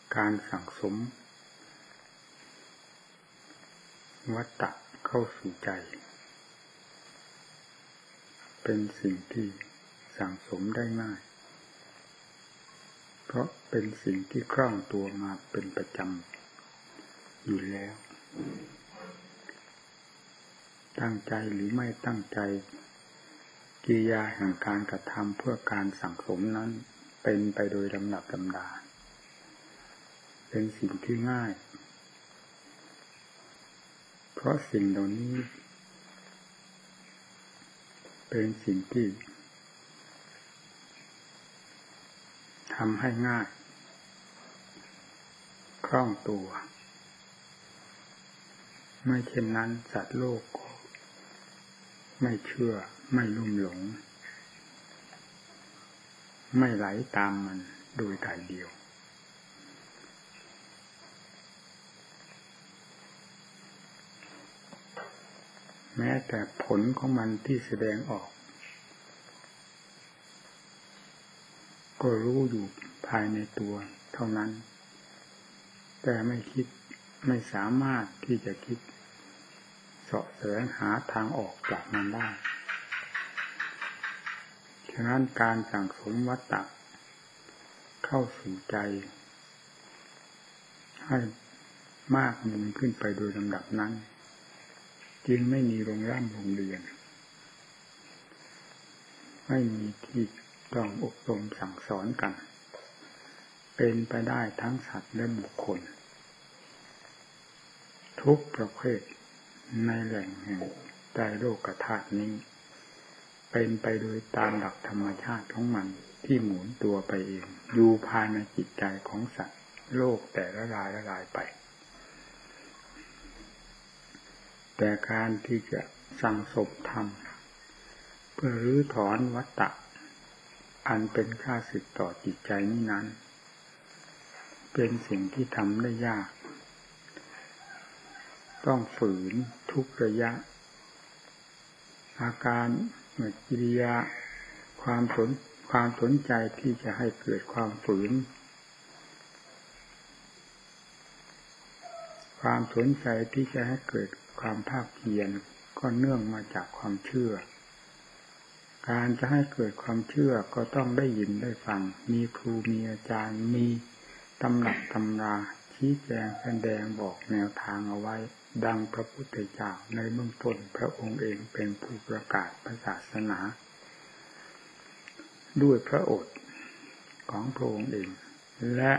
การสั่งสมวัฏฏะเข้าสู่ใจเป็นสิ่งที่สั่งสมได้ง่ายเพราะเป็นสิ่งที่คล่องตัวมาเป็นประจำอยู่แล้วตั้งใจหรือไม่ตั้งใจกิริยาแห่งการกระทำเพื่อการสั่งสมนั้นเป็นไปโดยลำดับลำดาเป็นสิ่งที่ง่ายเพราะสิ่งเหล่านี้เป็นสิ่งที่ทำให้ง่ายคล่องตัวไม่เช่นนั้นสัตว์โลกไม่เชื่อไม่ลุ่มหลงไม่ไหลตามมันโดยถ่ายเดียวแม้แต่ผลของมันที่แสดงออกก็รู้อยู่ภายในตัวเท่านั้นแต่ไม่สามารถที่จะคิดเสาะแสวงหาทางออกจากมันได้ฉะนั้นการสั่งสมวัฏฏะเข้าสู่ใจให้มากมุ่งขึ้นไปโดยลำดับนั้นจึงไม่มีโรงเรียนไม่มีที่ต้องอบรมสั่งสอนกันเป็นไปได้ทั้งสัตว์และบุคคลทุกประเภทในแหล่งแห่งไตรโลกธาตุนี้เป็นไปโดยตามหลักธรรมชาติของมันที่หมุนตัวไปเองอยู่ภายในจิตใจของสัตว์โลกแต่ละรายไปแต่การที่จะสั่งสมธรรมเพื่อรื้อถอนวัฏฏะอันเป็นข้าศึกต่อจิตใจนี้นั้นเป็นสิ่งที่ทำได้ยากต้องฝืนทุกระยะอาการกิริยาความสนใจที่จะให้เกิดความฝืนความสนใจที่จะให้เกิดความภาคเพียรก็เนื่องมาจากความเชื่อการจะให้เกิดความเชื่อก็ต้องได้ยินได้ฟังมีครูมีอาจารย์มีตำรับตำราชี้แจงแสดงบอกแนวทางเอาไว้ดังพระพุทธเจ้าในเบื้องต้นพระองค์เองเป็นผู้ประกาศศาสนาด้วยพระโอษฐ์ของพระองค์เองและ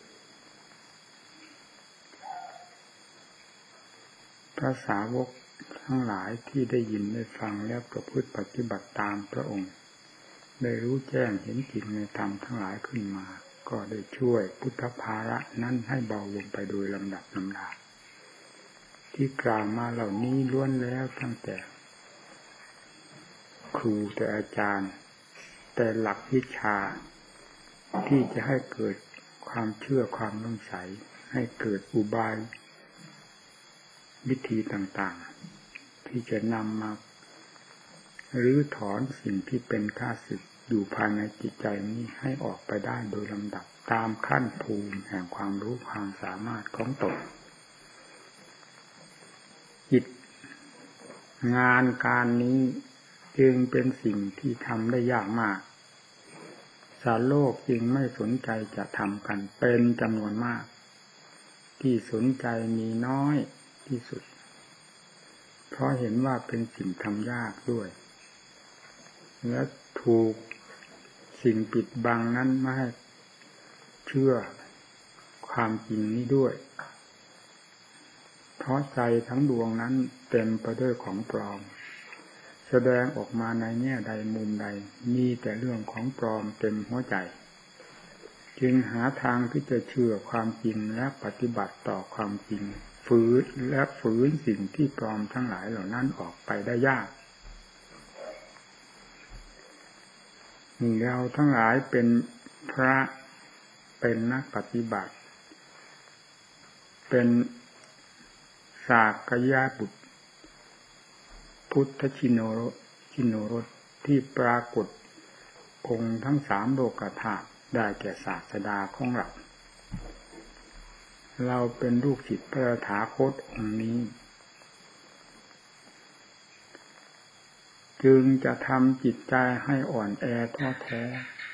พระสาวกทั้งหลายที่ได้ยินได้ฟังและประพฤติปฏิบัติตามพระองค์ได้รู้แจ้งเห็นจริงในธรรมทั้งหลายขึ้นมาก็ได้ช่วยพุทธภาระนั้นให้เบาลงไปโดยลำดับลำดาที่กล่าวมาเหล่านี้ล้วนแล้วตั้งแต่ครูแต่อาจารย์แต่หลักวิชาที่จะให้เกิดความเชื่อความเลื่อมใสให้เกิดอุบายวิธีต่างๆที่จะนำมารื้อถอนสิ่งที่เป็นข้าศึกอยู่ภายในจิตใจนี้ให้ออกไปได้โดยลำดับตามขั้นภูมิแห่งความรู้ความสามารถของตนจิตงานการนี้จึงเป็นสิ่งที่ทำได้ยากมากสารโลกจึงไม่สนใจจะทำกันเป็นจำนวนมากที่สนใจมีน้อยที่สุดเพราะเห็นว่าเป็นสิ่งทำยากด้วยและถูกสิ่งปิดบังนั้นไม่ให้เชื่อความจริงนี้ด้วยเพราะใจทั้งดวงนั้นเต็มไปด้วยของปลอมแสดงออกมาในแง่ใดมุมใดมีแต่เรื่องของปลอมเต็มหัวใจจึงหาทางที่จะเชื่อความจริงและปฏิบัติต่อความจริงฝืนสิ่งที่ปลอมทั้งหลายเหล่านั้นออกไปได้ยากเราทั้งหลายเป็นพระเป็นนักปฏิบัติเป็นสากยะบุตรพุทธชิโนรสที่ปรากฏองค์ทั้ง3โลกธาตุได้แก่ศาสดาของเราเราเป็นลูกศิษย์พระตถาคตองค์นี้จึงจะทำจิตใจให้อ่อนแอท้อแท้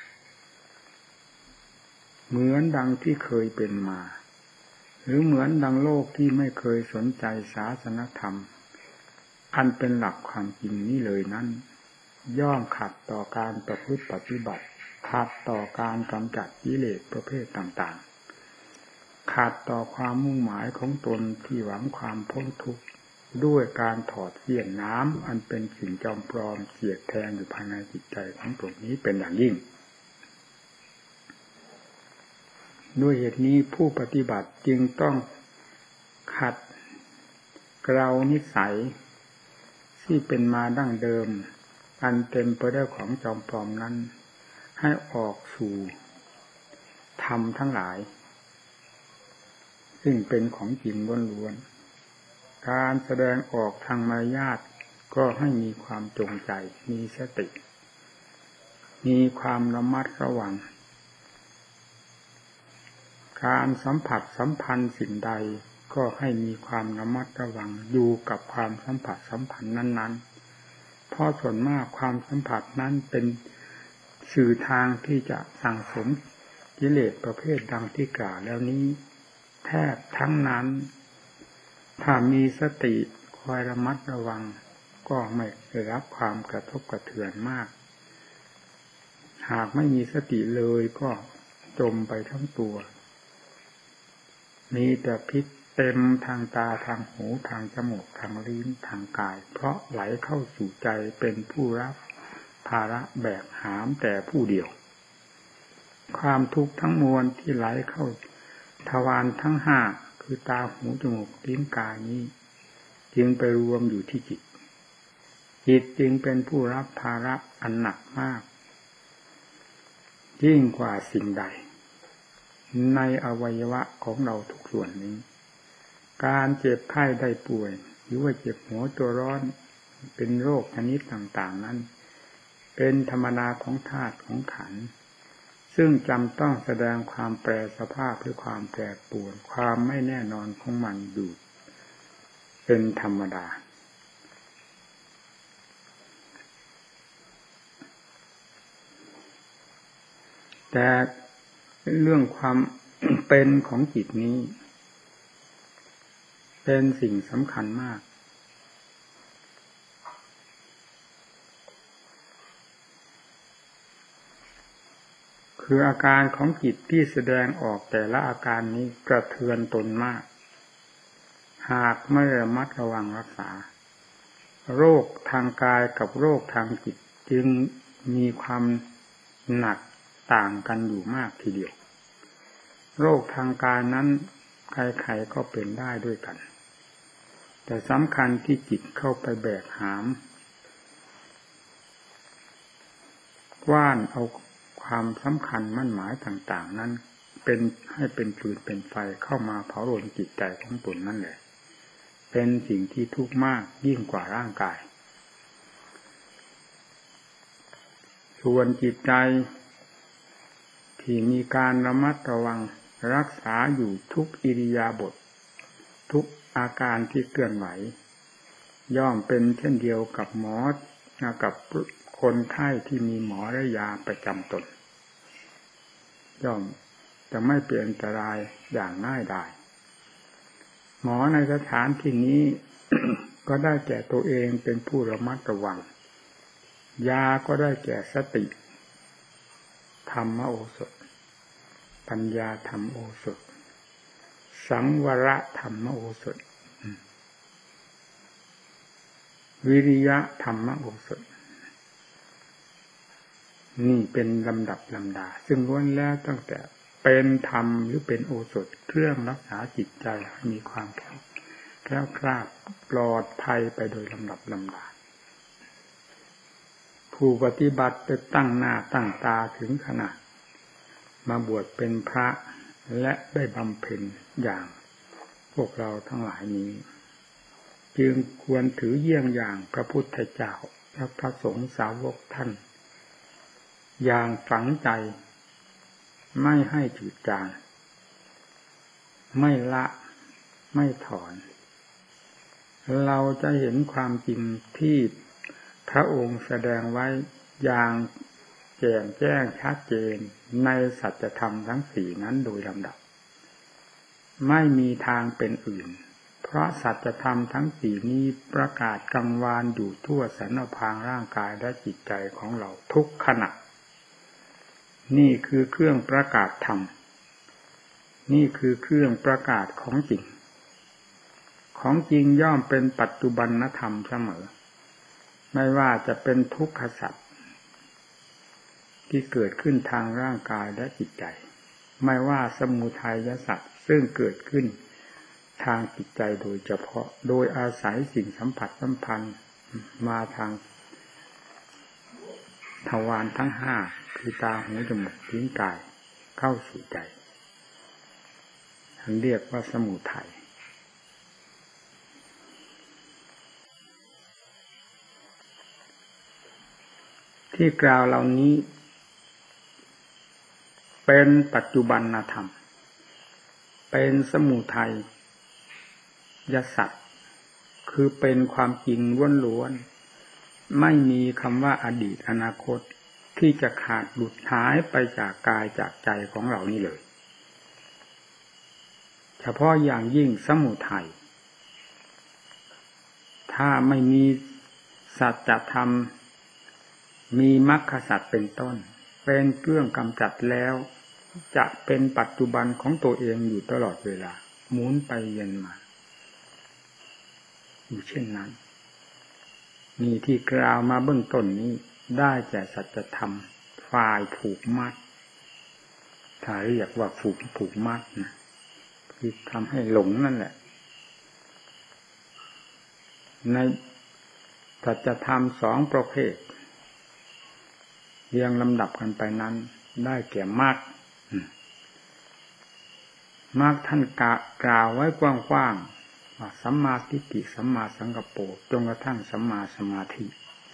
เหมือนดังที่เคยเป็นมาหรือเหมือนดังโลกที่ไม่เคยสนใจศาสนธรรมอันเป็นหลักความจริงนี้เลยนั้นย่อมขัดต่อการประพฤติปฏิบัติขัดต่อการกำจัดกิเลสประเภทต่างๆขัดต่อความมุ่งหมายของตนที่หวังความพ้นทุกข์ด้วยการถอดเสี้ยนน้ำอันเป็นสิ่งจอมปลอมเสียดแทงอยู่ภายในจิตใจของตนนี้เป็นอย่างยิ่งด้วยเหตุนี้ผู้ปฏิบัติจึงต้องขัดเกลานิสัยที่เป็นมาดั้งเดิมอันเต็มไปด้วยของจอมปลอมนั้นให้ออกสู่ธรรมทั้งหลายซึ่งเป็นของจริงล้วนๆการแสดงออกทางมารยาทก็ให้มีความจงใจมีสติมีความระมัดระวังการสัมผัสสัมพันธ์สิ่งใดก็ให้มีความระมัดระวังอยู่กับความสัมผัสสัมพันธ์นั้นๆเพราะส่วนมากความสัมผัสนั้นเป็นสื่อทางที่จะสั่งสมกิเลสประเภทดังที่กล่าวแล้วนี้แทบทั้งนั้นถ้ามีสติคอยระมัดระวังก็ไม่ได้รับความกระทบกระเทือนมากหากไม่มีสติเลยก็จมไปทั้งตัวมีแต่พิษเต็มทางตาทางหูทางจมูกทางลิ้นทางกายเพราะไหลเข้าสู่ใจเป็นผู้รับภาระแบกหามแต่ผู้เดียวความทุกข์ทั้งมวลที่ไหลเข้าทวารทั้งห้าคือตาหูจมูกลิ้นกายนี้จึงไปรวมอยู่ที่จิตจึงเป็นผู้รับภาระอันหนักมากยิ่งกว่าสิ่งใดในอวัยวะของเราทุกส่วนนี้การเจ็บไข้ได้ป่วยหรือว่าเจ็บหัวตัวร้อนเป็นโรคชนิดต่างๆนั้นเป็นธรรมดาของธาตุของขันธ์ซึ่งจำต้องแสดงความแปรสภาพหรือความแปรปรวนความไม่แน่นอนของมันอยู่เป็นธรรมดาแต่เรื่องความเป็นของจิตนี้เป็นสิ่งสำคัญมากคืออาการของจิตที่แสดงออกแต่ละอาการนี้กระเทือนตนมากหากไม่ระมัดระวังรักษาโรคทางกายกับโรคทางจิตจึงมีความหนักต่างกันอยู่มากทีเดียวโรคทางกายนั้นใครๆก็เป็นได้ด้วยกันแต่สำคัญที่จิตเข้าไปแบกหามกว้านเอาความสำคัญมั่นหมายต่างๆนั้นเป็นให้เป็นฟืนเป็นไฟเข้ามาเผารนจิตใจของตนนั่นแหละเป็นสิ่งที่ทุกข์มากยิ่งกว่าร่างกายส่วนจิตใจที่มีการระมัดระวังรักษาอยู่ทุกอิริยาบถทุกอาการที่เคลื่อนไหวย่อมเป็นเช่นเดียวกับหมอกับคนไข้ที่มีหมอและยาประจำตนย่อมจะไม่เปลี่ยนอันตรายอย่างง่ายดายหมอในสถานที่นี้ ก็ได้แก่ตัวเองเป็นผู้ระมัดระวังยาก็ได้แก่สติธรรมโอสถปัญญาธรรมโอสถสังวรธรรมโอสถวิริยะธรรมโอสถนี่เป็นลำดับลำดาซึ่งล้วนแล้วตั้งแต่เป็นธรรมหรือเป็นโอสถเครื่องรักษาจิตใจให้มีความแคล้วคลาดปลอดภัยไปโดยลำดับลำดาผู้ปฏิบัติจะตั้งหน้าตั้งตาถึงขนาดมาบวชเป็นพระและได้บำเพ็ญอย่างพวกเราทั้งหลายนี้จึงควรถือเยี่ยงอย่างพระพุทธเจ้าและพระสงฆ์สาวกท่านอย่างฝังใจไม่ให้จืดจางไม่ละไม่ถอนเราจะเห็นความจริงที่พระองค์แสดงไว้อย่างแจ่มแจ้งชัดเจนในสัจธรรมทั้งสี่นั้นโดยลำดับไม่มีทางเป็นอื่นเพราะสัจธรรมทั้งสี่นี้ประกาศกังวานอยู่ทั่วสรรพางร่างกายและจิตใจของเราทุกขณะนี่คือเครื่องประกาศธรรมนี่คือเครื่องประกาศของจริงของจริงย่อมเป็นปัจจุบันธรรมเสมอไม่ว่าจะเป็นทุกขสัจที่เกิดขึ้นทางร่างกายและจิตใจไม่ว่าสมุทัยสัจซึ่งเกิดขึ้นทางจิตใจโดยเฉพาะโดยอาศัยสิ่งสัมผัสสัมพันธ์มาทางทวารทั้งห้าคือตาหูจมูกลิ้นกายเข้าสู่ใจท่านเรียกว่าสมุทัยที่กล่าวเหล่านี้เป็นปัจจุบันธรรมเป็นสมุทัยสัจคือเป็นความจริงล้วนๆไม่มีคำว่าอดีตอนาคตที่จะขาดหลุดหายไปจากกายจากใจของเรานี่เลยเฉพาะอย่างยิ่งสมุทัยถ้าไม่มีสัจธรรมมีมรรคสัจเป็นต้นเป็นเครื่องกำจัดแล้วจะเป็นปัจจุบันของตัวเองอยู่ตลอดเวลาหมุนไปเวียนมาอยู่เช่นนั้นมีที่กล่าวมาเบื้องต้นนี้ได้แก่สัจธรรมฝ่ายผูกมัดถ้าเรียกว่าผูกมัดนะคือทำให้หลงนั่นแหละในสัจธรรมสองประเภทเรียงลำดับกันไปนั้นได้แก่มรรคมรรคท่านกล่าวไว้กว้างๆว่าสัมมาทิฏฐิสัมมาสังกัปโปจนกระทั่งสัมมาสมาธิ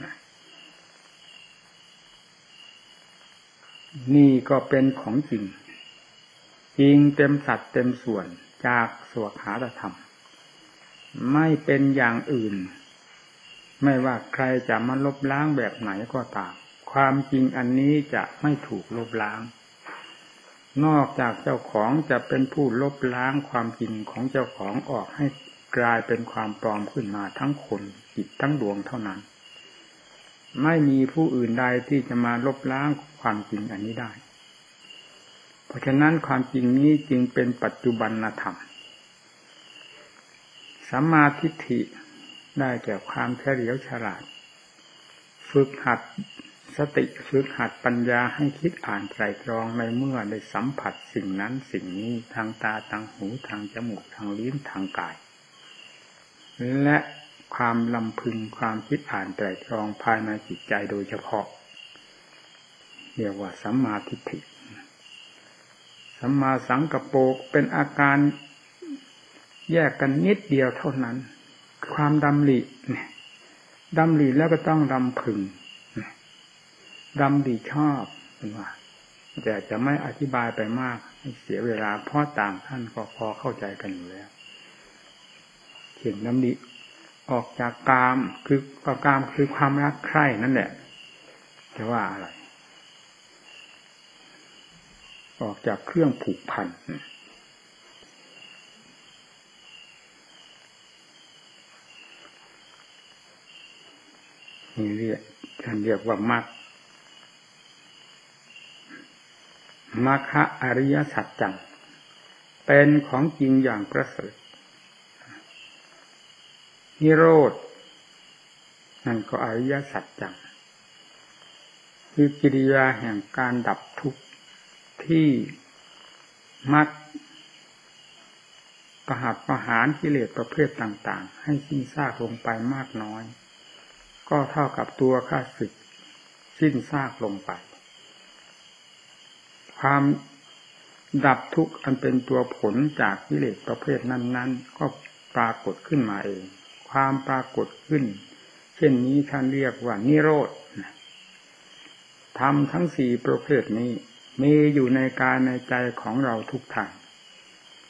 นี่ก็เป็นของจริงจริงเต็มสัดเต็มส่วนจากสวขาตธรรมไม่เป็นอย่างอื่นไม่ว่าใครจะมาลบล้างแบบไหนก็ตามความจริงอันนี้จะไม่ถูกลบล้างนอกจากเจ้าของจะเป็นผู้ลบล้างความจริงของเจ้าของออกให้กลายเป็นความปลอมขึ้นมาทั้งคนจิตทั้งดวงเท่านั้นไม่มีผู้อื่นใดที่จะมาลบล้างความจริงอันนี้ได้เพราะฉะนั้นความจริงนี้จึงเป็นปัจจุบันธรรมสัมมาทิฏฐิได้แก่ความเฉลียวฉลาดฝึกหัดสติฝึกหัดปัญญาให้คิดอ่านไตรตรองในเมื่อได้สัมผัสสิ่งนั้นสิ่งนี้ทางตาทางหูทางจมูกทางลิ้นทางกายและความลำพึงความคิดอ่านไตรตรองภายในจิตใจโดยเฉพาะเรียกว่าสัมมาทิฏฐิสัมมาสังกัปโปเป็นอาการแยกกันนิดเดียวเท่านั้นความดำริแล้วก็ต้องดำพึงดำริชอบเป็นว่าแต่จะไม่อธิบายไปมากให้เสียเวลาเพราะต่างท่านก็พอเข้าใจกันอยู่แล้วเขียนดำริออกจากกามคือความรักใคร่นั่นแหละจะว่าอะไรออกจากเครื่องผูกพันนี่ท่านเรียกว่ามรรคมรรคอริยสัจจังเป็นของจริงอย่างประเสริฐนิโรธนั่นก็อริยสัจจังคือกิริยาแห่งการดับทุกข์ที่มรรคประหัตประหารกิเลสประเภทต่างๆให้สิ้นซากลงไปมากน้อยก็เท่ากับตัวข้าศึกสิ้นซากลงไปความดับทุกข์อันเป็นตัวผลจากกิเลสประเภทนั้นๆก็ปรากฏขึ้นมาเองความปรากฏขึ้นเช่นนี้ท่านเรียกว่านิโรธธรรมทั้งสี่ประเภทนี้มีอยู่ในกายในใจของเราทุกท่าน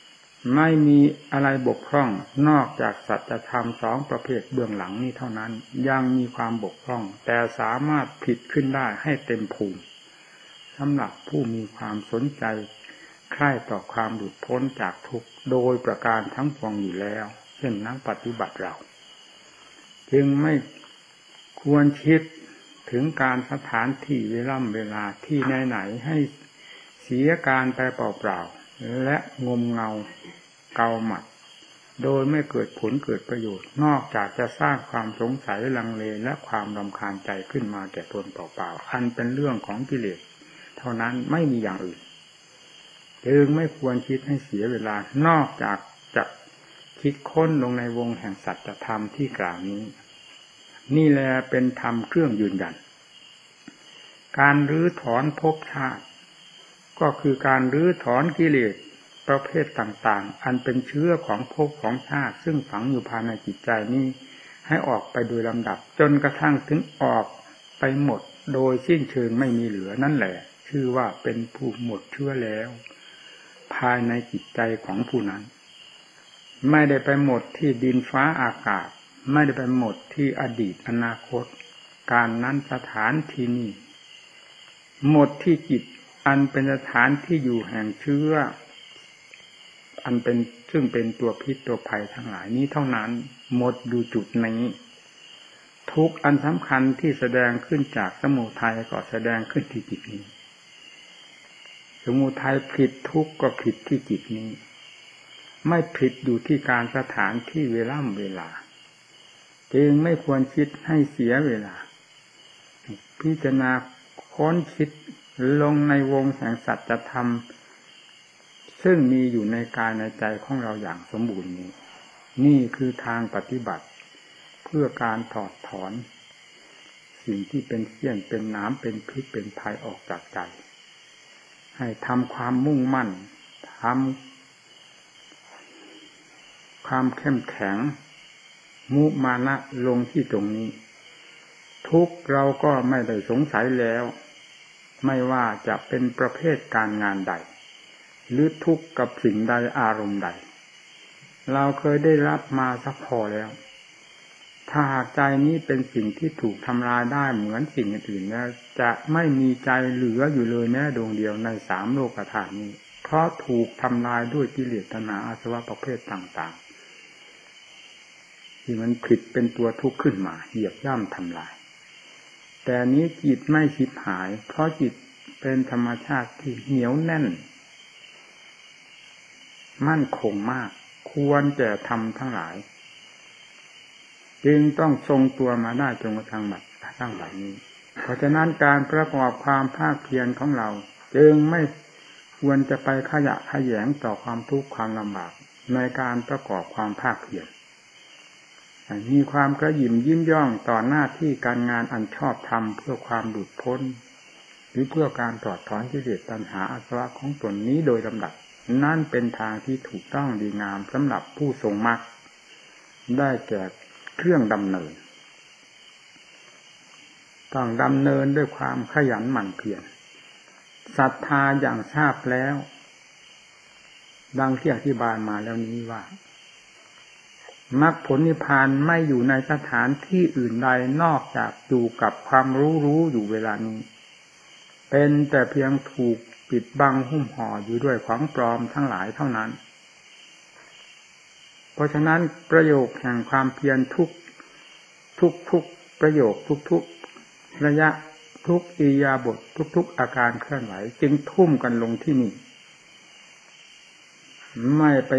ไม่มีอะไรบกพร่องนอกจากสัจธรรมสองประเภทเบื้องหลังนี้เท่านั้นยังมีความบกพร่องแต่สามารถผิดขึ้นได้ให้เต็มภูมิสำหรับผู้มีความสนใจใคร่ต่อความหลุดพ้นจากทุกข์โดยประการทั้งปวงอยู่แล้วเช่นนักปฏิบัติเราจึงไม่ควรคิดถึงการสถานที่เวลาที่ไหนๆให้เสียการไปเปล่าๆและงมเงาเกาหมัดโดยไม่เกิดผลเกิดประโยชน์นอกจากจะสร้างความสงสัยลังเลและความรำคาญใจขึ้นมาแก่ตนเปล่าๆอันเป็นเรื่องของกิเลสเท่านั้นไม่มีอย่างอื่นจึงไม่ควรคิดให้เสียเวลานอกจากจะคิดค้นลงในวงแห่งสัจธรรมที่กล่าวนี้นี่แลเป็นธรรมเครื่องยืนยันการรื้อถอนภพชาติก็คือการรื้อถอนกิเลสประเภทต่างๆอันเป็นเชื้อของภพของชาติซึ่งฝังอยู่ภายในจิตใจนี้ให้ออกไปโดยลำดับจนกระทั่งถึงออกไปหมดโดยสิ้นเชิงไม่มีเหลือนั่นแหละชื่อว่าเป็นผู้หมดเชื้อแล้วภายในจิตใจของผู้นั้นไม่ได้ไปหมดที่ดินฟ้าอากาศไม่ได้ไปหมดที่อดีตอนาคตการนั้นสถานที่นี้หมดที่จิตอันเป็นสถานที่อยู่แห่งเชื้ออันเป็นซึ่งเป็นตัวพิษตัวภัยทั้งหลายนี้เท่านั้นหมดอยู่จุดนี้ทุกอันสำคัญที่แสดงขึ้นจากสมุทัยก็แสดงขึ้นที่จิตนี้สมุทัยผิดทุกข์ก็ผิดที่จิตนี้ไม่ผิดอยู่ที่การสถานที่เวลาจึงไม่ควรคิดให้เสียเวลาพิจารณาค้นคิดลงในวงแห่งสัจธรรมซึ่งมีอยู่ในกายในใจของเราอย่างสมบูรณ์นี้นี่คือทางปฏิบัติเพื่อการถอดถอนสิ่งที่เป็นเสี้ยนเป็นน้ำเป็นพิษเป็นภัยออกจากใจให้ทำความมุ่งมั่นทำความเข้มแข็งมุมานะลงที่ตรงนี้ทุกเราก็ไม่ได้สงสัยแล้วไม่ว่าจะเป็นประเภทการงานใดหรือทุกข์กับสิ่งใดอารมณ์ใดเราเคยได้รับมาสักพอแล้วถ้าหากใจนี้เป็นสิ่งที่ถูกทำลายได้เหมือนสิ่งอื่นๆแล้วจะไม่มีใจเหลืออยู่เลยแม้ดวงเดียวในสามโลกธาตุนี้เพราะถูกทำลายด้วยกิเลสตัณหาอาสวะประเภทต่างๆที่มันผิดเป็นตัวทุกข์ขึ้นมาเหยียบย่ำทำลายแต่นี้จิตไม่ฉิบหายเพราะจิตเป็นธรรมชาติที่เหนียวแน่นมั่นคงมากควรแก่ธรรมทั้งหลายจึงต้องทรงตัวมาได้จนกระทั่งบัดนี้เพราะฉะนั้นการประกอบความภาคเพียรของเราจึงไม่ควรจะไปขยะแขยงต่อความทุกข์ความลำบากในการประกอบความภาคเพียรมีความกระหยิ่มยิ้มย่องต่อหน้าที่การงานอันชอบธรรมเพื่อความหลุดพ้นหรือเพื่อการถอดถอนกิเลสตัณหาอาสวะของตนนี้โดยลำดับนั่นเป็นทางที่ถูกต้องดีงามสำหรับผู้ทรงมรรคได้แก่เครื่องดำเนินต้องดำเนินด้วยความขยันหมั่นเพียรศรัทธาอย่างทราบแล้วดังที่อธิบายมาแล้วนี้ว่ามรรคผลนิพพานไม่อยู่ในสถานที่อื่นใดนอกจากอยู่กับความรู้อยู่เวลานี้เป็นแต่เพียงถูกปิดบังหุ้มห่ออยู่ด้วยของปลอมทั้งหลายเท่านั้นเพราะฉะนั้นประโยคแห่งความเพียรทุกประโยคทุกระยะทุกอิริยาบถทุกอาการเคลื่อนไหวจึงทุ่มกันลงที่นี่ไม่ไป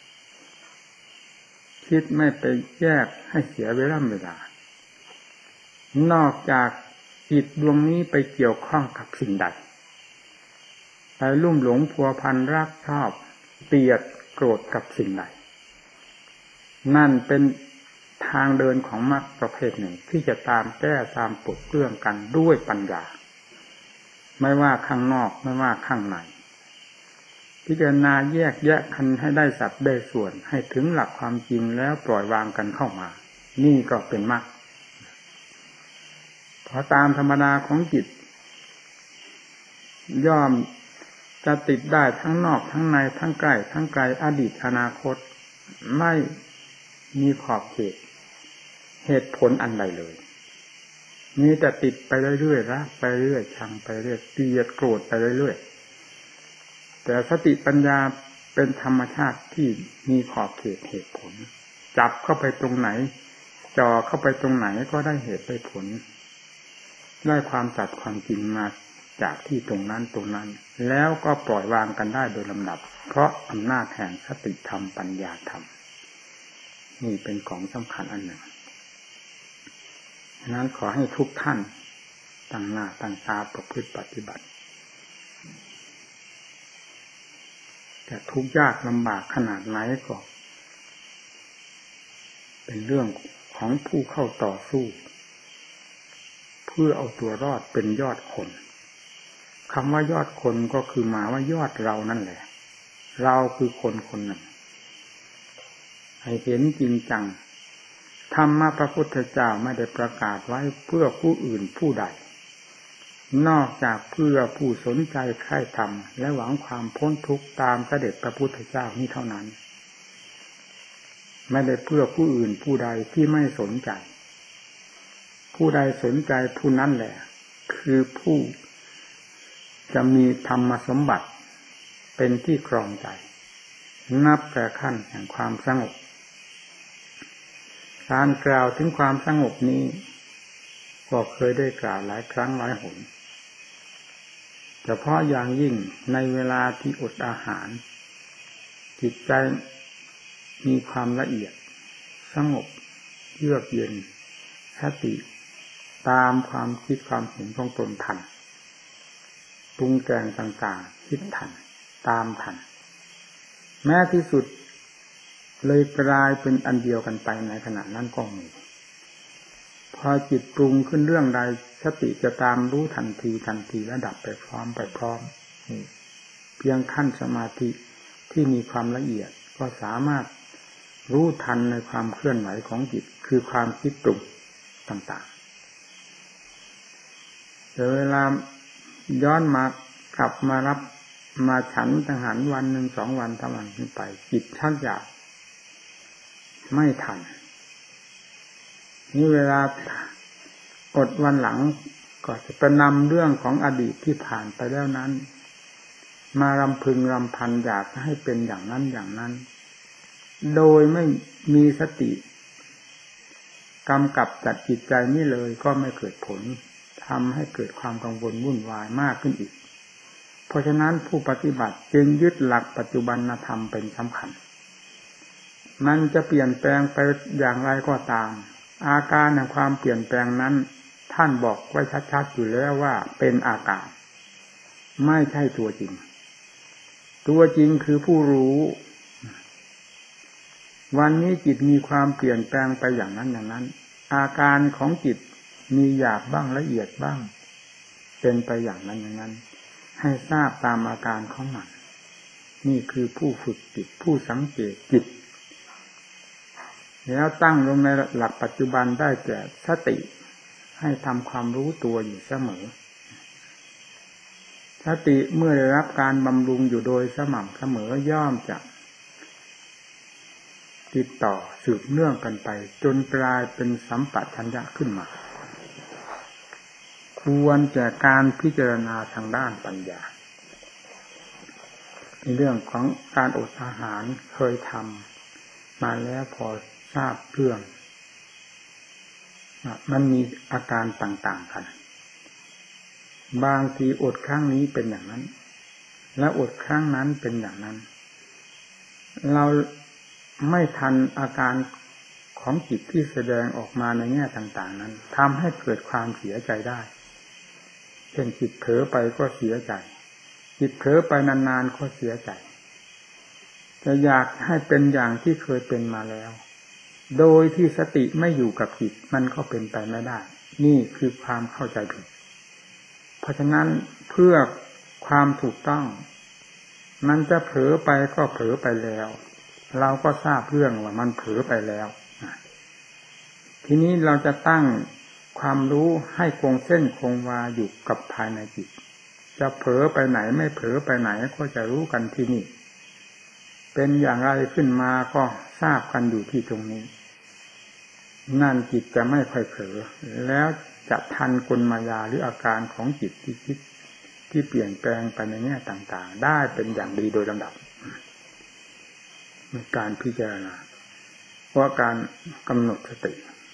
คิดไม่ไปแยกให้เสียเวลานอกจากจิตดวงนี้ไปเกี่ยวข้องกับสิ่งใดไปลุ่มหลงพัวพันรักชอบเกลียดโกรธกับสิ่งใดนั่นเป็นทางเดินของมรรคประเภทหนึ่งที่จะตามแก้ตามปลดเปลื้องกันด้วยปัญญาไม่ว่าข้างนอกไม่ว่าข้างในพิจารณาแยกแยะกันให้ได้สัดได้ส่วนให้ถึงหลักความจริงแล้วปล่อยวางกันเข้ามานี่ก็เป็นมรรคเพราะตามธรรมดาของจิตย่อมจะติดได้ทั้งนอกทั้งในทั้งใกล้ทั้งไกลอดีตอนาคตไม่มีขอบเขตเหตุผลอันใดเลยมีแต่ติดไปเรื่อยๆรักไปเรื่อยชังไปเรื่อยเกลียดโกรธไปเรื่อยๆแต่สติปัญญาเป็นธรรมชาติที่มีขอบเขตเหตุผลจับเข้าไปตรงไหนจ่อเข้าไปตรงไหนก็ได้เหตุได้ผลได้ความจัดความจริงมาจากที่ตรงนั้นตรงนั้นแล้วก็ปล่อยวางกันได้โดยลำดับเพราะอำนาจแห่งสติธรรมปัญญาธรรมนี่เป็นของสำคัญอันหนึ่งฉะนั้นขอให้ทุกท่านตั้งหน้าตั้งตาประพฤติปฏิบัติแต่ทุกข์ยากลำบากขนาดไหนก็เป็นเรื่องของผู้เข้าต่อสู้เพื่อเอาตัวรอดเป็นยอดคนคำว่ายอดคนก็คือหมายว่ายอดเรานั่นแหละเราคือคนคนหนึ่งให้เห็นจริงจังธรรมะพระพุทธเจ้าไม่ได้ประกาศไว้เพื่อผู้อื่นผู้ใดนอกจากเพื่อผู้สนใจใคร่ธรรมและหวังความพ้นทุกข์ตามเสด็จพระพุทธเจ้านี้เท่านั้นไม่ได้เพื่อผู้อื่นผู้ใดที่ไม่สนใจผู้ใดสนใจผู้นั้นแหละคือผู้จะมีธรรมสมบัติเป็นที่ครองใจนับแต่ขั้นแห่งความสงบการกล่าวถึงความสงบนี้ก็เคยได้กล่าวหลายครั้งหลายหนเฉพาะอย่างยิ่งในเวลาที่อดอาหารจิตใจมีความละเอียดสงบเยือกเย็นสติตามความคิดความเห็นของตนทันปรุงแต่งต่างๆคิดทันตามทันแม้ที่สุดเลยกลายเป็นอันเดียวกันไปในขณะนั้นก็มีพอจิตปรุงขึ้นเรื่องใดสติจะตามรู้ทันทีและดับไปพร้อมเพียงขั้นสมาธิที่มีความละเอียดก็สามารถรู้ทันในความเคลื่อนไหวของจิตคือความคิดปรุงต่างๆแต่เวลาย้อนมากลับมารับมาฉันอาหารวันหนึ่ง2 วัน3 วันขึ้นไปจิตชักอยากไม่ทันนี่เวลาอดวันหลังก็จะไปนำเรื่องของอดีตที่ผ่านไปแล้วนั้นมารำพึงรำพันอยากให้เป็นอย่างนั้นอย่างนั้นโดยไม่มีสติกำกับจัดจิตใจนี่เลยก็ไม่เกิดผลทำให้เกิดความกังวลวุ่นวายมากขึ้นอีกเพราะฉะนั้นผู้ปฏิบัติจึงยึดหลักปัจจุบันธรรมเป็นสำคัญมันจะเปลี่ยนแปลงไปอย่างไรก็ตามอาการแห่งความเปลี่ยนแปลงนั้นท่านบอกไว้ชัดๆอยู่แล้วว่าเป็นอาการไม่ใช่ตัวจริงตัวจริงคือผู้รู้วันนี้จิตมีความเปลี่ยนแปลงไปอย่างนั้นอย่างนั้นอาการของจิตมีหยาบบ้างละเอียดบ้างเป็นไปอย่างนั้นอย่างนั้นให้ทราบตามอาการของมันนี่คือผู้ฝึกจิตผู้สังเกตจิตแล้วตั้งลงในหลักปัจจุบันได้แก่สติให้ทำความรู้ตัวอยู่เสมอสติเมื่อได้รับการบำรุงอยู่โดยสม่ำเสมอย่อมจะติดต่อสืบเนื่องกันไปจนกลายเป็นสัมปชัญญะขึ้นมาควรแก่การพิจารณาทางด้านปัญญาในเรื่องของการอดอาหารเคยทำมาแล้วพอทราบเรื่องมันมีอาการต่างๆกันบางทีอดครั้งนี้เป็นอย่างนั้นและอดครั้งนั้นเป็นอย่างนั้นเราไม่ทันอาการของจิตที่แสดงออกมาในแง่ต่างๆนั้นทำให้เกิดความเสียใจได้เช่นจิตเผลอไปก็เสียใจจิตเผลอไปนานๆก็เสียใจจะอยากให้เป็นอย่างที่เคยเป็นมาแล้วโดยที่สติไม่อยู่กับจิตมันก็เป็นไปไม่ได้นี่คือความเข้าใจผิดเพราะฉะนั้นเพื่อความถูกต้องมันจะเผลอไปก็เผลอไปแล้วเราก็ทราบเรื่องว่ามันเผลอไปแล้วทีนี้เราจะตั้งความรู้ให้คงเส้นคงวาอยู่กับภายในจิตจะเผลอไปไหนไม่เผลอไปไหนก็จะรู้กันที่นี่เป็นอย่างไรขึ้นมาก็ทราบกันอยู่ที่ตรงนี้นั่นจิตจะไม่ค่อยเผลอแล้วจะทันกลมายาหรืออาการของจิตที่คิดที่เปลี่ยนแปลงไปในแง่ต่างๆได้เป็นอย่างดีโดยลำดับในการพิจารณาเพราะการกำหนดสติ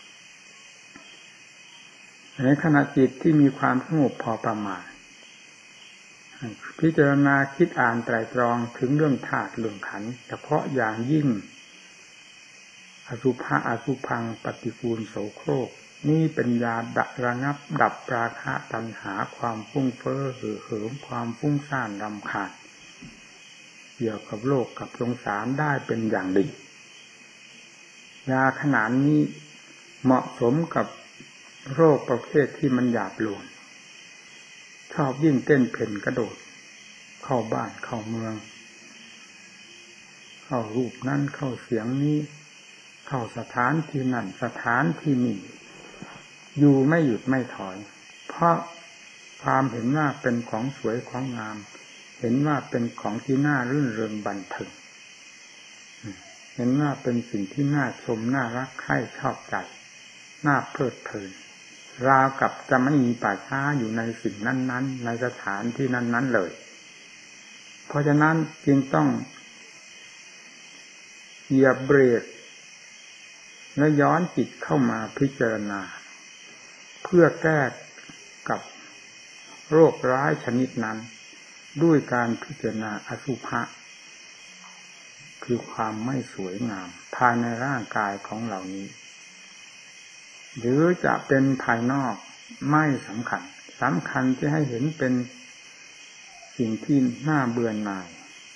ในขณะจิตที่มีความสงบพอประมาณพิจารณาคิดอ่านไตร่ตรองถึงเรื่องธาตุเรื่องขันธ์เฉพาะอย่างยิ่งอสุภะอสุพังปฏิกูลโสโครกนี่เป็นยาระงับดับราคะตัณหาความฟุ้งเฟ้อเห่อเหิมความฟุ้งซ่านรำคาญเกี่ยวกับโลกกับสงสารได้เป็นอย่างดียาขนาดนี้เหมาะสมกับโรคประเภทที่มันหยาบโลนชอบวิ่งเต้นเพ่นกระโดดเข้าบ้านเข้าเมืองเข้ารูปนั้นเข้าเสียงนี้เข้าสถานที่นั่นสถานที่นี้อยู่ไม่หยุดไม่ถอยเพราะความเห็นว่าเป็นของสวยของงามเห็นว่าเป็นของที่น่ารื่นเริงบันเทิงเห็นว่าเป็นสิ่งที่น่าชมน่ารักใคร่ชอบใจน่าเพลิดเพลินราวกับจะไม่มีป่าช้าอยู่ในสิ่งนั้นๆในสถานที่นั้นๆเลยเพราะฉะนั้นจึงต้องเหยียบเบรกและย้อนจิตเข้ามาพิจารณาเพื่อแก้กับโรคร้ายชนิดนั้นด้วยการพิจารณาอสุภะคือความไม่สวยงามภายในร่างกายของเหล่านี้หรือจะเป็นภายนอกไม่สำคัญที่ให้เห็นเป็นสิ่งที่น่าเบื่อหน่าย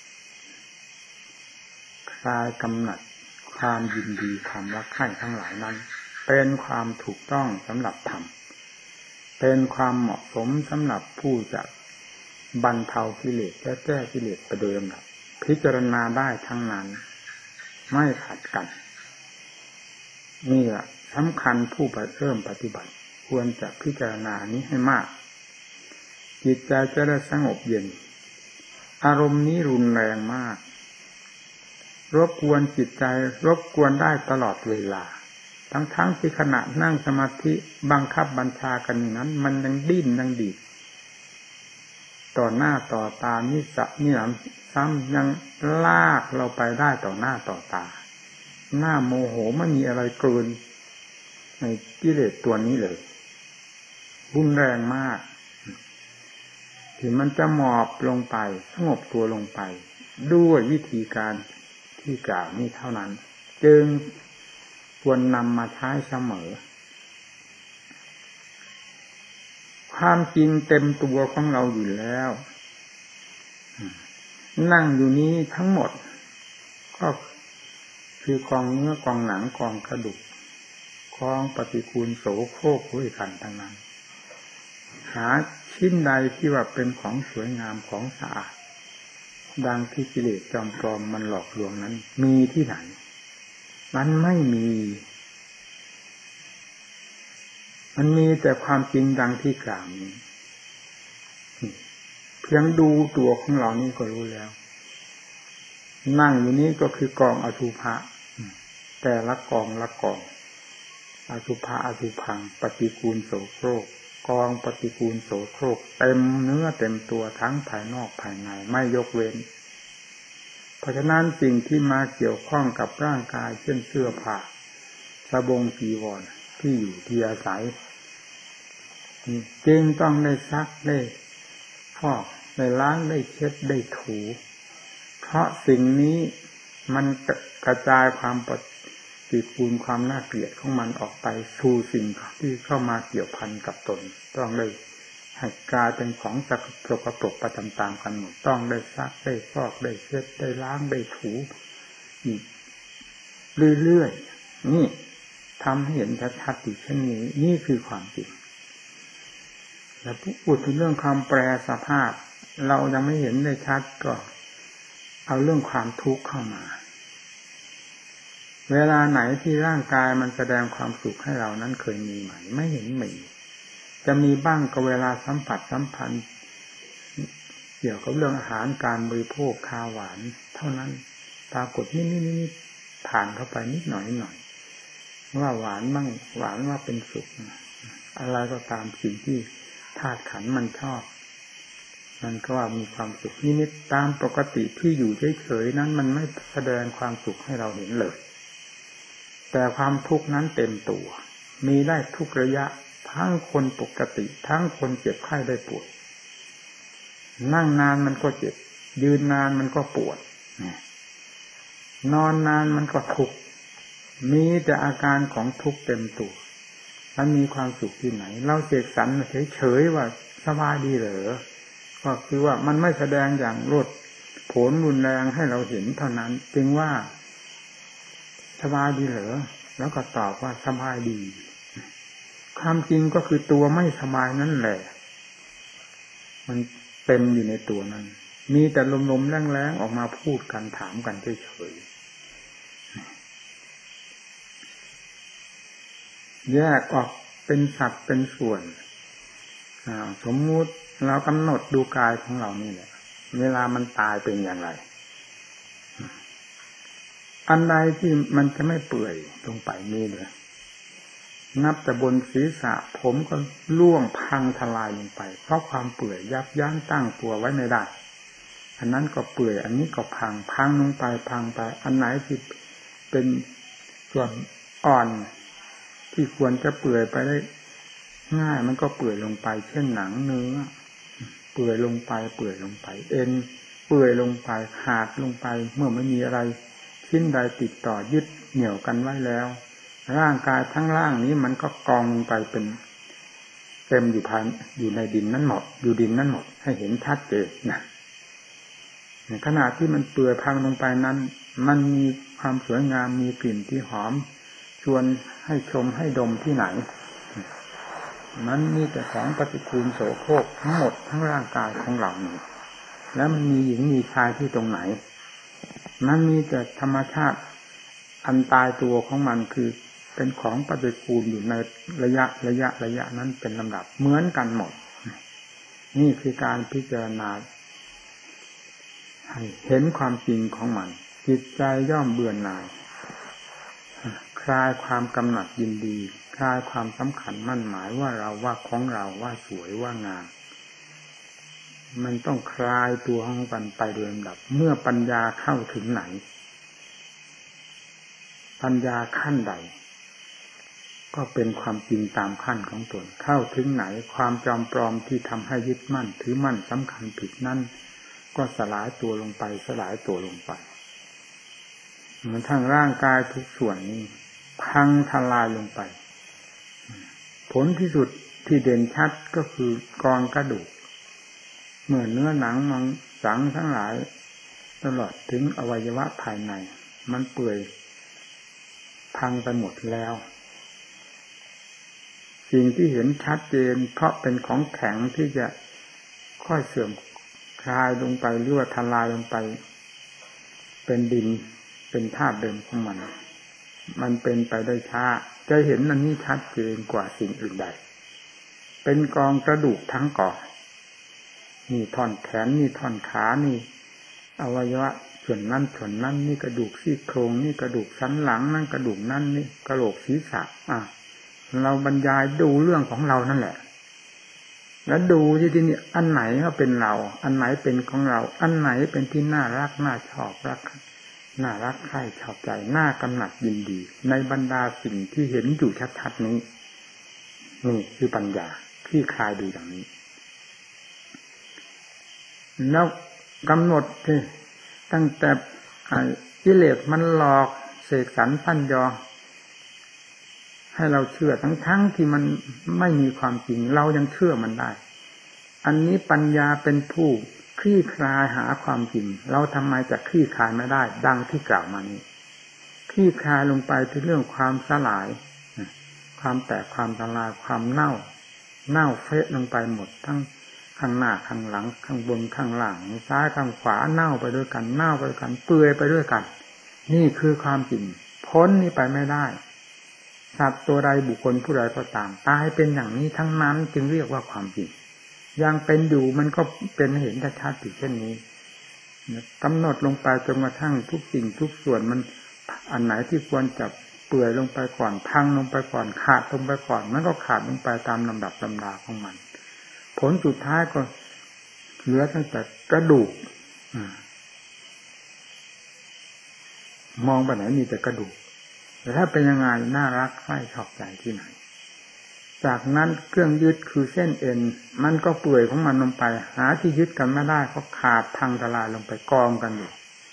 คลายกำหนัดความยินดีความรักใคร่ทั้งหลายนั้นเป็นความถูกต้องสำหรับธรรมเป็นความเหมาะสมสำหรับผู้จะบรรเทากิเลสและแก้กิเลสไปโดยลำดับพิจารณาได้ทั้งนั้นไม่ขัดกันนี่แหละสำคัญผู้เริ่มปฏิบัติควรจะพิจารณานี้ให้มากจิตใจจะได้สงบเย็นอารมณ์นี้รุนแรงมากรบกวนจิตใจรบกวนได้ตลอดเวลาทั้งที่ขณะนั่งสมาธิบังคับบัญชากันนั้นมันยังดิ้นยังดีดต่อหน้าต่อตานิสะนี่หลังซ้ำยังลากเราไปได้ต่อหน้าต่อตาหน้าโมโหไม่มีอะไรเกินในกิเลสตัวนี้เลยรุนแรงมากที่มันจะหมอบลงไปสงบตัวลงไปด้วยวิธีการที่กล่าวนี้เท่านั้นจึงควรนำมาใช้เสมอความจริงเต็มตัวของเราอยู่แล้วนั่งอยู่นี้ทั้งหมดก็คือกองเนื้อกองหนังกองกระดูกกองปฏิกูลโสโครกด้วยกันทั้งนั้นหาชิ้นใดที่ว่าเป็นของสวยงามของสะอาดดังที่กิเลสจอมปลอมมันหลอกลวงนั้นมีที่ไหนมันไม่มีมันมีแต่ความจริงดังที่กล่าวนี้เพียงดูตัวของเรานี่ก็รู้แล้วนั่งอยู่นี้ก็คือกองอสุภะแต่ละกองละกองอสุภะอสุพังปฏิกูลโสโครกกองปฏิกูลโสโครกเต็มเนื้อเต็มตัวทั้งภายนอกภายในไม่ยกเว้นเพราะฉะนั้นสิ่งที่มาเกี่ยวข้องกับร่างกายเช่นเสื้อผ้าสบงจีวรที่อยู่ที่อาศัยจึงต้องได้ซักได้ฟอกได้ล้างได้เช็ดได้ถูเพราะสิ่งนี้มันกระจายความปฏิกูลความน่าเกลียดของมันออกไปสู่สิ่งที่เข้ามาเกี่ยวพันกับตนต้องได้ให้กลายเป็นของสกปรกไปตามๆกันหมดต้องได้ซักได้ฟอกได้เช็ดได้ล้างได้ถูเรื่อยๆนี่ทำให้เห็นชัดๆอยู่เช่นนี้นี่คือความจริงแล้วพูดถึงเรื่องความแปรสภาพเรายังไม่เห็นได้ชัดก็เอาเรื่องความทุกข์เข้ามาเวลาไหนที่ร่างกายมันแสดงความสุขให้เรานั้นเคยมีไหมไม่เห็นมีจะมีบ้างก็เวลาสัมผัสสัมพันธ์เกี่ยวกับเรื่องอาหารการบริโภคคาวหวานเท่านั้นปรากฏนิดผ่านเข้าไปนิดหน่อยว่าหวานมั่งหวานว่าเป็นสุขอะไรก็ตามสิ่งที่ธาตุขันธ์มันชอบมันก็ว่ามีความสุขนิดตามปกติที่อยู่เฉยๆนั้นมันไม่แสดงความสุขให้เราเห็นเลยแต่ความทุกข์นั้นเต็มตัวมีได้ทุกระยะทั้งคนปกติทั้งคนเจ็บไข้ได้ป่วยนั่งนานมันก็เจ็บยืนนานมันก็ปวดนอนนานมันก็ทุกข์มีแต่อาการของทุกข์เต็มตัวมันมีความสุขที่ไหนเราเสกสรรเฉยๆว่าสบายดีเหรอก็คือว่ามันไม่แสดงอย่างโลดโผนรุนแรงให้เราเห็นเท่านั้นจึงว่าสบายดีเหรอแล้วก็ตอบว่าสบายดีความจริงก็คือตัวไม่สบายนั่นแหละมันเป็นอยู่ในตัวนั้นมีแต่ลมๆแรงๆออกมาพูดกันถามกันเฉยๆแยกออกเป็นสัตว์เป็นส่วนสมมุติเรากำหนดดูกายของเรานี่แหละเวลามันตายเป็นอย่างไรอันใดที่มันจะไม่เปื่อยลงไปนี่เลยนับแต่บนศีรษะผมก็ร่วงพังทลายลงไปเพราะความเปื่อยยับยั้งตั้งตัวไว้ไม่ได้อันนั้นก็เปื่อยอันนี้ก็พังลงไปพังไปอันไหนที่เป็นส่วนอ่อนที่ควรจะเปื่อยไปได้ง่ายมันก็เปื่อยลงไปเช่นหนังเนื้อเปื่อยลงไปเอ็นเปื่อยลงไปขาดลงไปเมื่อไม่มีอะไรชิ้นใดติดต่อยึดเหนี่ยวกันไว้แล้วร่างกายทั้งร่างนี้มันก็กองลงไปเป็นเต็มอยู่ในดินนั้นหมดอยู่ดินนั้นหมดให้เห็นชัดเจนนะในขณะที่มันเปื่อยพังลงไปนั้นมันมีความสวยงามมีกลิ่นที่หอมชวนให้ชมให้ดมที่ไหนมันมีแต่ของปฏิกูลโสโครกทั้งหมดทั้งร่างกายของเรานี่แล้วมันมีหญิงมีชายที่ตรงไหนมันมีแต่ธรรมชาติอันตายตัวของมันคือเป็นของปฏิกูลอยู่ในระยะนั้นเป็นลำดับเหมือนกันหมดนี่คือการพิจารณาให้เห็นความจริงของมันจิตใจย่อมเบื่อหน่ายคลายความกำหนัดยินดีคลายความสำคัญมั่นหมายว่าเราว่าของเราว่าสวยว่างามมันต้องคลายตัวของมันไปโดยลำดับเมื่อปัญญาเข้าถึงไหนปัญญาขั้นใดก็เป็นความจริงตามขั้นของตนเข้าถึงไหนความจอมปลอมที่ทำให้ยึดมั่นถือมั่นสำคัญผิดนั่นก็สลายตัวลงไปเหมือนทั้งร่างกายทุกส่วนนี้พังทลายลงไปผลที่สุดที่เด่นชัดก็คือกองกระดูกเมื่อเนื้อหนังมังสังทั้งหลายตลอดถึงอวัยวะภายในมันเปื่อยพังไปหมดแล้วสิ่งที่เห็นชัดเจนเพราะเป็นของแข็งที่จะค่อยเสื่อมคลายลงไปหรือว่าทลายลงไปเป็นดินเป็นธาตุเดิมของมันเป็นไปได้ช้าจะเห็นอันนี้ชัดเจนกว่าสิ่งอื่นใดเป็นกองกระดูกทั้งกองนี่ท่อนแขนนี่ท่อนขานี่อวัยวะส่วนนั้นนี่กระดูกซี่โครงนี่กระดูกสันหลังนั่นกระดูกนั่นนี่กระโหลกศีรษะเราบรรยายดูเรื่องของเรานั่นแหละแล้วดูที่นี่อันไหนก็เป็นเราอันไหนเป็นของเราอันไหนเป็นที่น่ารักน่าชอบน่ารักใคร่ชอบใจน่ากำหนัดยินดีในบรรดาสิ่งที่เห็นอยู่ชัดๆนี้นี่คือปัญญาที่คลายดูอย่างนี้แล้วกำหนดตั้งแต่กิเลสมันหลอกเสกสรรปั้นยอให้เราเชื่อทั้งที่มันไม่มีความจริงเรายังเชื่อมันได้อันนี้ปัญญาเป็นผู้คลี่คลายหาความจริงเราทำไมจะคลี่คลายไม่ได้ดังที่กล่าวมานี้คลี่คลายลงไปที่เรื่องความสลายความแตกความทลายความเน่าเฟะลงไปหมดทั้งข้างหน้าข้างหลังข้างบนข้างล่างซ้ายข้างขวาเน่าไปด้วยกันเปื่อยไปด้วยกันนี่คือความจริงพ้นนี้ไปไม่ได้สัตว์ตัวใดบุคคลผู้ใดก็ตามตายเป็นอย่างนี้ทั้งนั้นจึงเรียกว่าความจริงยังเป็นอยู่มันก็เป็นเห็นชัดๆอยู่เช่นนี้กำหนดลงไปจนกระทั่งทุกสิ่งทุกส่วนมันอันไหนที่ควรจะเปื่อยลงไปก่อนพังลงไปก่อนขาดลงไปก่อนมันก็ขาดลงไปตามลำดับลำดาของมันผลสุดท้ายก็เหลือตั้งแต่กระดูกมองไปไหนมีแต่กระดูกแต่ถ้าเป็นยังไงน่ารักใคร่ชอบใจที่ไหนจากนั้นเครื่องยึดคือเส้นเอ็นมันก็เปื่อยของมันลงไปหาที่ยึดกันไม่ได้ก็ขาดพังทลายลงไปกองกันอยู่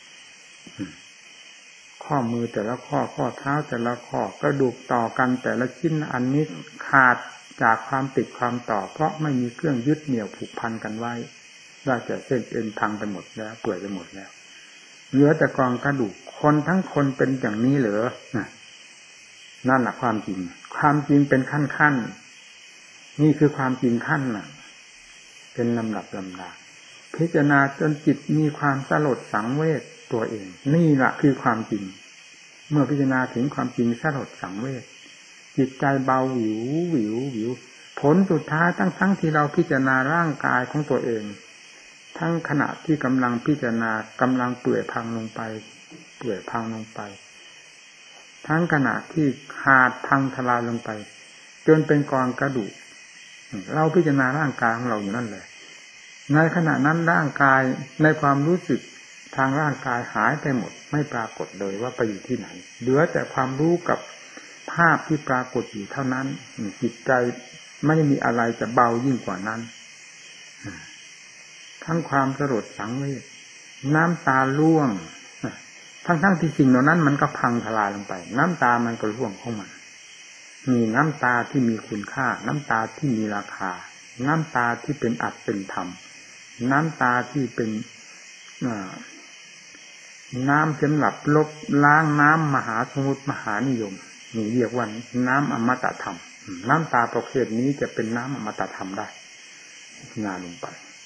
ข้อมือแต่ละข้อเท้าแต่ละข้อกระดูกต่อกันแต่ละชิ้นอันนี้ขาดจากความติดความต่อเพราะไม่มีเครื่องยึดเหนี่ยวผูกพันกันไว้ว่าแต่เส้นเอ็นพังไปหมดแล้วเปื่อยไปหมดแล้วเหลือแต่กองกระดูกคนทั้งคนเป็นอย่างนี้เหรอนั่นแหละความจริงความจริงเป็นขั้นนี่คือความจริงขั้นน่ะเป็นลำดับลำดาพิจารณาจนจิตมีความสลดสังเวชตัวเองนี่แหละคือความจริงเมื่อพิจารณาถึงความจริงสลดสังเวชจิตใจเบาหวิวผลสุดท้ายทั้งที่เราพิจารณาร่างกายของตัวเองทั้งขณะที่กำลังพิจารณากำลังเปื่อยพังลงไปทั้งขณะที่ขาดพังทลายลงไปจนเป็นกองกระดูกเราพิจารณาร่างกายของเราอยู่นั่นแหละในขณะนั้นร่างกายในความรู้สึกทางร่างกายหายไปหมดไม่ปรากฏเลยว่าไปอยู่ที่ไหนเหลือแต่ความรู้กับภาพที่ปรากฏอยู่เท่านั้นจิตใจไม่มีอะไรจะเบายิ่งกว่านั้นทั้งความสลดสังเวชน้ำตาร่วงทั้งที่สิ่งเหล่านั้นมันก็พังทลายลงไปน้ำตามันก็ร่วงเข้ามามีน้ำตาที่มีคุณค่าน้ำตาที่มีราคาน้ำตาที่เป็นอัตเป็นธรรมน้ำตาที่เป็นน้ำสำหรับลบล้างน้ำมหาสมุทรมหานิยมนี่เรียกว่าน้ำอมตะธรรมน้ำตาประเภทนี้จะเป็นน้ำอมตะธรรมได้พิจารณาลงไป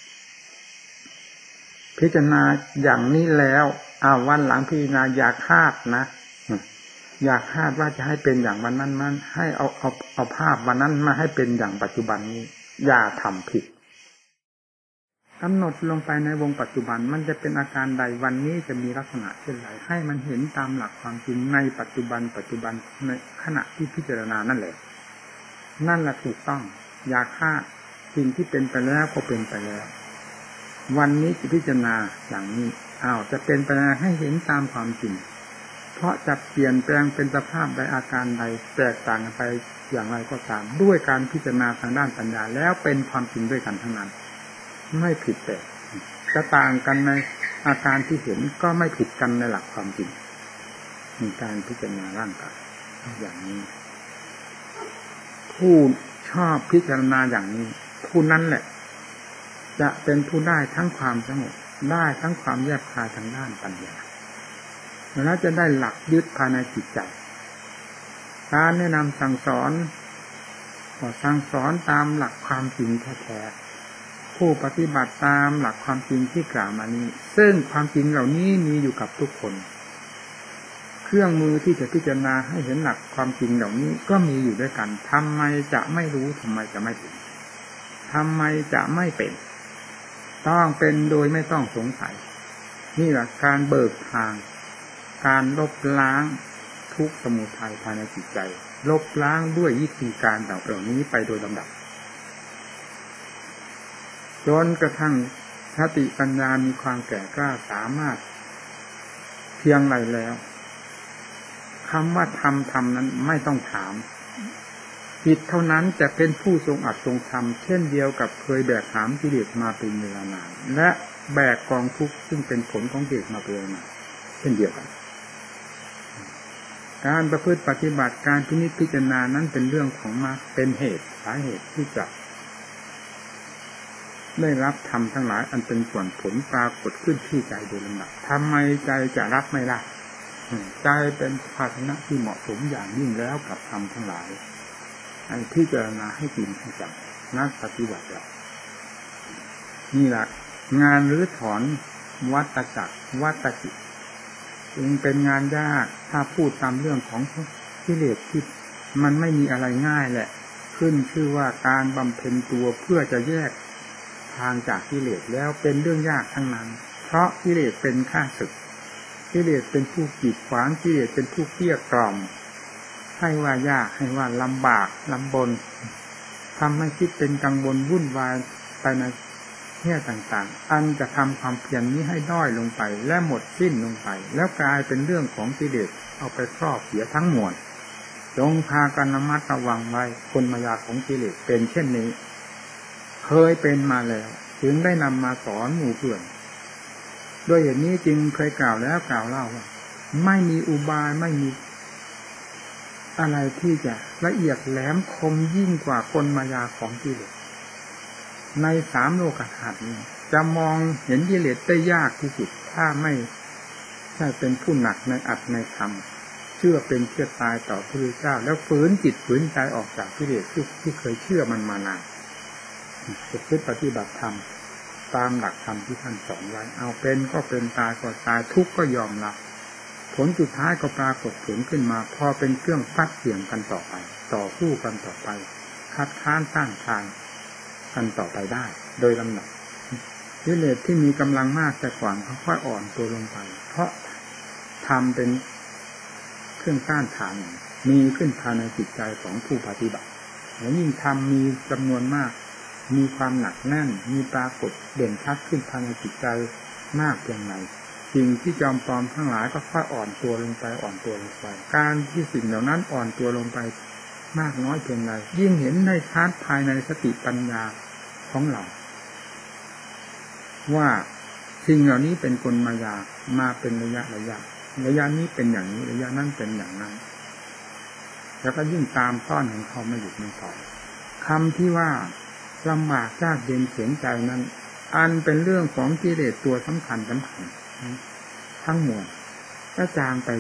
พิจารณาอย่างนี้แล้ววันหลังพิจารณาอย่าคาดนะอย่าคาดว่าจะให้เป็นอย่างวันนั้นให้เอาภาพวันนั้นมาให้เป็นอย่างปัจจุบันนี้อย่าทำผิดกำหนดลงไปในวงปัจจุบันมันจะเป็นอาการใดวันนี้จะมีลักษณะเช่นไรให้มันเห็นตามหลักความจริงในปัจจุบันในขณะที่พิจารณานั่นแหละถูกต้องอย่าคาดสิ่งที่เป็นไปแล้วก็เป็นไปแล้ววันนี้จะพิจารณาอย่างนี้จะเป็นไปให้เห็นตามความจริงเพราะจะเปลี่ยนแปลงเป็นสภาพใดอาการใดแตกต่างไปอย่างไรก็ตามด้วยการพิจารณาทางด้านปัญญาแล้วเป็นความจริงด้วยกันทั้งนั้นไม่ผิดแต่จะต่างกันในอาการที่เห็นก็ไม่ผิดกันในหลักความจริงมีการพิจารณาร่างกายอย่างนี้ผู้ชอบพิจารณาอย่างนี้ผู้นั้นแหละจะเป็นผู้ได้ทั้งความสงบได้ทั้งความแยบคายทางด้านปัญญาแล้วจะได้หลักยึดภายในจิตใจการแนะนำสั่งสอนก็สั่งสอนตามหลักความจริงแท้ๆผู้ปฏิบัติตามหลักความจริงที่กล่าวมานี้ซึ่งความจริงเหล่านี้มีอยู่กับทุกคนเครื่องมือที่จะพิจารณาให้เห็นหลักความจริงเหล่านี้ก็มีอยู่ด้วยกันทำไมจะไม่รู้ทำไมจะไม่เป็นทำไมจะไม่เป็นต้องเป็นโดยไม่ต้องสงสัยนี่แหละการเบิกทางการลบล้างทุกข์สมุทัยภายในจิตใจลบล้างด้วยวิธีการเหล่านี้ไปโดยลำดับจนกระทั่งสติปัญญามีความแก่กล้าสามารถเพียงไรแล้วคำว่าทำนั้นไม่ต้องถามจิตเท่านั้นจะเป็นผู้ทรงอัดทรงทำเช่นเดียวกับเคยแบกหามกิเลสมาเป็นเวลานานและแบกกองทุกข์ซึ่งเป็นผลของกิเลสมาเป็นเวลานานเช่นเดียวกันการประพฤติปฏิบัติการพิจารณานั้นเป็นเรื่องของมรรคเป็นเหตุสาเหตุที่จะได้รับธรรมทั้งหลายอันเป็นส่วนผลปรากฏขึ้นที่ใจโดยลำดับทำไมใจจะรับไม่ได้ใจเป็นภาชนะที่เหมาะสมอย่างยิ่งแล้วกับธรรมทั้งหลายอันพิจารณาให้จริงให้จังนักปฏิบัติแล้วนี่แหละงานรื้อถอนวัฏจักรวัฏจิตจึงเป็นงานยากถ้าพูดตามเรื่องของกิเลสที่มันไม่มีอะไรง่ายแหละขึ้นชื่อว่าการบำเพ็ญตัวเพื่อจะแยกทางจากกิเลสแล้วเป็นเรื่องยากทั้งนั้นเพราะกิเลสเป็นข้าศึกกิเลสเป็นผู้กีดขวางกิเลสเป็นผู้เกลี้ยกล่อมให้ว่ายากให้ว่าลำบากลำบนทำให้คิดเป็นกังวลวุ่นวายไปในแง่ต่างๆอันจะทำความเพียรนี้ให้ด้อยลงไปและหมดสิ้นลงไปแล้วกลายเป็นเรื่องของกิเลสเอาไปครอบเสียทั้งมวลจงพากันระมัดระวังไว้คนมายาของกิเลสเป็นเช่นนี้เคยเป็นมาแล้วจึงได้นำมาสอนหมู่เพื่อนด้วยเหตุนี้จึงเคยกล่าวแล้วกล่าวเล่าว่าไม่มีอุบายไม่มีอะไรที่จะละเอียดแหลมคมยิ่งกว่าคนมายาของกิเลสใน3 โลกธาตุนี้จะมองเห็นกิเลสได้ยากที่สุดถ้าไม่ใช่เป็นผู้หนักในอัตในธรรมเชื่อเป็นเชื่อตายต่อพระพุทธเจ้าแล้วฝืนจิตฝืนใจออกจากกิเลสที่เคยเชื่อมันมานานจะคิดปฏิบัติธรรมตามหลักธรรมที่ท่านสอนไว้เอาเป็นก็เป็นตายก็ตายทุกข์ก็ยอมรับผลสุดท้ายก็ปรากฏผลขึ้นมาพอเป็นเครื่องฟัดเสี่ยงกันต่อไปต่อสู้กันต่อไปคัดค้านสร้างทางกันต่อไปได้โดยลำดับกิเลสที่มีกำลังมากแต่ก่อนค่อยๆอ่อนตัวลงไปเพราะทำเป็นเครื่องต้านทานมีขึ้นภายในจิตใจของผู้ปฏิบัติและยิ่งทำมีจำนวนมากมีความหนักแน่นมีปรากฏเด่นชัดขึ้นภายในจิตใจมากเพียงไรสิ่งที่จอมปลอมทั้งหลายก็ค่อยอ่อนตัวลงไปอ่อนตัวลงไปการที่สิ่งเหล่านั้นอ่อนตัวลงไปมากน้อยเพียงไรยิ่งเห็นได้ชัดภายในสติปัญญาของเราว่าสิ่งเหล่านี้เป็นกลมายามาเป็นระยะนี้เป็นอย่างนี้ระยะนั้นเป็นอย่างนั้นแล้วก็ยิ่งตามต้อนของเขาไม่หยุดไม่ถอยคำที่ว่าลำบากยากเย็นเสียใจนั้นอันเป็นเรื่องของกิเลสตัวสำคัญทั้งมวลก็จางไป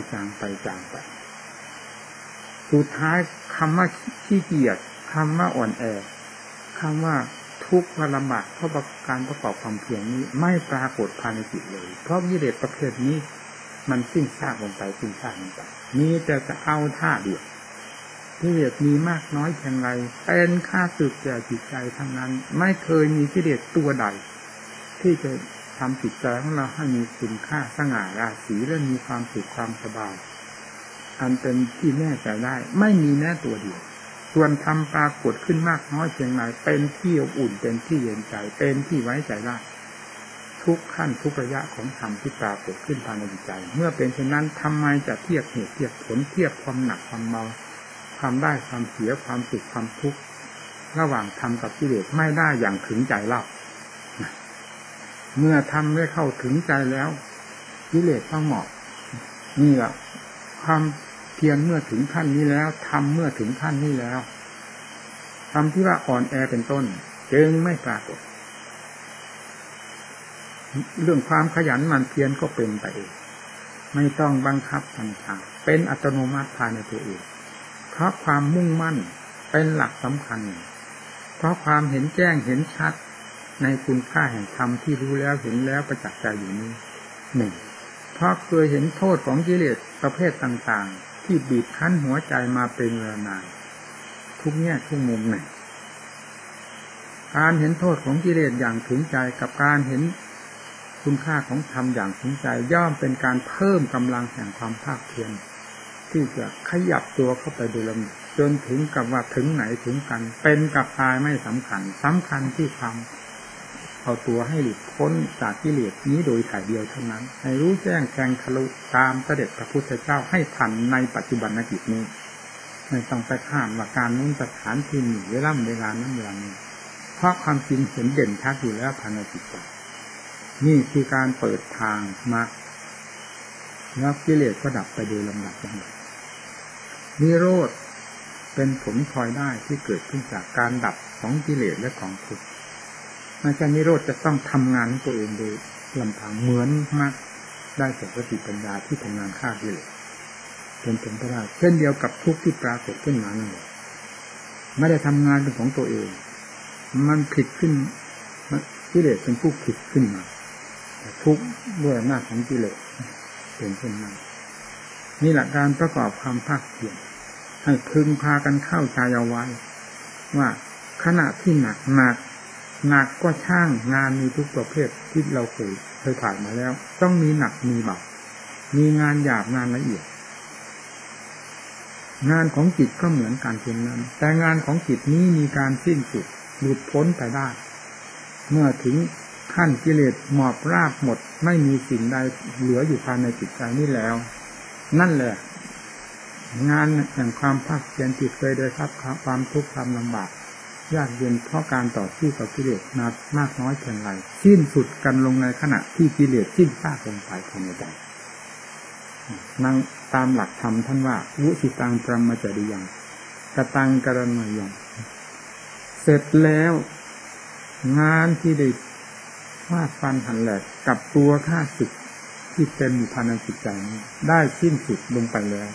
สุดท้ายคำว่าขี้เกียจคำว่าอ่อนแอคำว่าทุกข์ว่าลำบากเพราะการประกอบความเพียรนี้ไม่ปรากฏภายในจิตเลยเพราะกิเลสประเภทนี้มันสิ้นซากลงไปนี้จะเอาท่าเดียวกิเลสมีมากน้อยเพียงไรเป็นข้าศึกแก่จิตใจทั้งนั้นไม่เคยมีกิเลสตัวใดที่จะทำจิตใจของเราให้มีคุณค่าสง่าราศีและมีความสุขความสบายอันเป็นที่แน่ใจได้ไม่มีแน่ตัวเดียวส่วนธรรมปรากฏขึ้นมากน้อยเพียงไรเป็นที่อบอุ่นเป็นที่เย็นใจเป็นที่ไว้ใจได้ทุกขั้นทุกระยะของธรรมที่ปรากฏขึ้นภายในจิตใจเมื่อเป็นเช่นนั้นทำไมจะเทียบเหตุเทียบผลเทียบความหนักความเบาความได้ความเสียความสุขความทุกข์ระหว่างธรรมกับกิเลสไม่ได้อย่างถึงใจเล่าเมื่อทำได้เข้าถึงใจแล้วกิเลสต้องหมอบนี่แหละความเพียรเมื่อถึงขั้นนี้แล้วทำเมื่อถึงขั้นนี้แล้วทำที่ว่าอ่อนแอเป็นต้นจึงไม่ปรากฏเรื่องความขยันหมั่นเพียรก็เป็นไปเองไม่ต้องบังคับบัญชาเป็นอัตโนมัติภายในตัวเองเพราะความมุ่งมั่นเป็นหลักสำคัญเพราะความเห็นแจ้งเห็นชัดในคุณค่าแห่งธรรมที่รู้แล้วเห็นแล้วประจักษ์ใจอยู่นี้หนึ่งเพราะเคยเห็นโทษของกิเลสประเภทต่างๆที่บีบคั้นหัวใจมาเป็นเวลานานทุกแง่ทุกมุมหนึ่งการเห็นโทษของกิเลสอย่างถึงใจกับการเห็นคุณค่าของธรรมอย่างถึงใจย่อมเป็นการเพิ่มกำลังแห่งความภาคเพียรที่จะขยับตัวเข้าไปโดยลำดับจนถึงกับว่าถึงไหนถึงกันเป็นกับตายไม่สำคัญที่ความเอาตัวให้หลุดพ้นจากกิเลสนี้โดยถ่ายเดียวเท่านั้นให้รู้แจ้งแทงทะลุตามเสด็จพระพุทธเจ้าให้ทันในปัจจุบันกิจนี้ไม่ต้องไปข้ามว่าการนู้นสถานที่นี้เวลานั้นเวลานี้เพราะความจริงเห็นเด่นชัดอยู่แล้วภายในจิตใจนี่คือการเปิดทางมาแล้วกิเลสก็ดับไปโดยลำดับนิโรธเป็นผลพลอยได้ที่เกิดขึ้นจากการดับของกิเลสและของทุกข์อาจารย์นิโรธจะต้องทำงานตัวเองโดยลำพังเหมือนมากได้จากสติปัญญาที่ทำงานฆ่ากิเลสเป็นผลไปได้เช่นเดียวกับทุกข์ที่ปรากฏขึ้นมานั่นแหละไม่ได้ทำงานเป็นของตัวเองมันผิดขึ้นกิเลสเป็นผู้ผิดขึ้นมาทุกข์ด้วยอำนาจของกิเลสเป็นเช่นนั้นนี่แหละการประกอบความภาคเพียรให้พึงพากันเข้าใจเอาไว้ว่าขณะที่หนักหนักก็ช่างงานมีทุกประเภทที่เราเคยผ่านมาแล้วต้องมีหนักมีเบามีงานหยาบงานละเอียดงานของจิตก็เหมือนกันเช่นนั้นแต่งานของจิตนี้มีการสิ้นสุดหลุดพ้นไปได้เมื่อถึงขั้นกิเลสหมอบราบหมดไม่มีสิ่งใดเหลืออยู่ภายในจิตใจนี้แล้วนั่นแหละงานแห่งความภาคเพียรที่เคยได้รับความทุกข์ความลำบากยากเย็นเพราะการต่อสู้กับกิเลสมากน้อยเพียงไรสิ้นสุดกันลงในขณะที่กิเลสสิ้นซากลงไปภายในใจนั่งตามหลักธรรมท่านว่าวุสิตังปรมจริยังกตังกรณยงเสร็จแล้วงานที่ได้ฟาดฟันหันแหลกกับตัวข้าศึกที่เป็นอยู่ภายในจิตใจนี้ได้สิ้นสุดลงไปแล้ว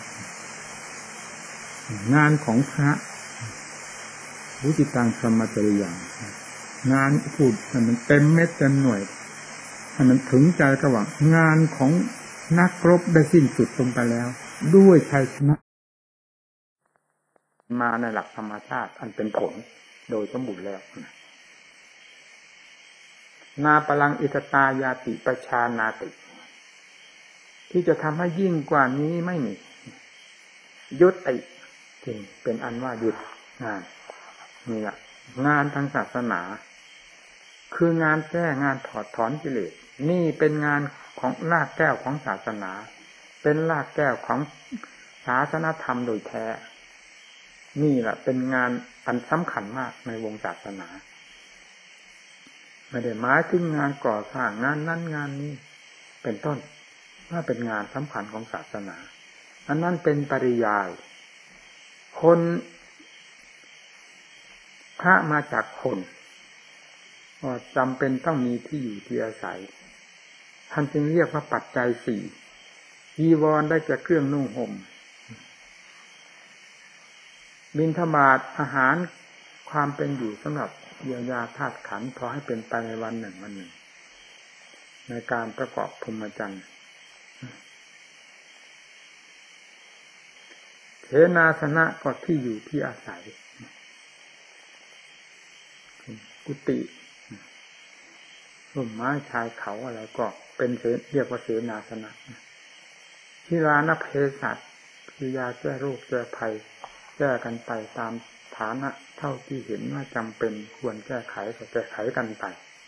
งานของพระวุสิตังปรมจริยังงานพูดให้มันเต็มเม็ดเต็มหน่วยให้มันถึงใจกระหว่างงานของนักรบได้สิ้นสุดลงไปแล้วด้วยชัยชนะมาในหลักธรรมชาติอันเป็นผลโดยสมบูรณ์แล้วนาปลังอิทตายาติปชานาติที่จะทำให้ยิ่งกว่านี้ไม่มียุติจริงเป็นอันว่าหยุดงานนี่แหละงานทางศาสนาคืองานแก้งานถอดถอนกิเลสนี่เป็นงานของรากแก้วของศาสนาเป็นรากแก้วของศาสนธรรมโดยแท้นี่แหละเป็นงานอันสำคัญมากในวงศาสนาไม่ได้หมายถึงงานก่อสร้างงานนั้นงานนี้เป็นต้นว่าเป็นงานสำคัญของศาสนาอันนั้นเป็นปริยายคนพระมาจากคนจำเป็นต้องมีที่อยู่ที่อาศัยท่านจึงเรียกว่าปัจจัยสี่จีวรได้แก่เครื่องนุ่งห่มบิณฑบาตอาหารความเป็นอยู่สำหรับเยียวยาธาตุขันธ์พอให้เป็นไปในวันหนึ่งวันหนึ่งในการประกอบพรหมจรรย์เถนาสนะก็ที่อยู่ที่อาศัยกุฏิร่มไม้ชายเขาอะไรก็เป็นเรียกว่าเสนาสนะที่ร้านเภสัชคือยาแก้โรคแก้ภัยแก้กันไปตามฐานะเท่าที่เห็นว่าจำเป็นควรแก้ไขก็แก้ไขกันไป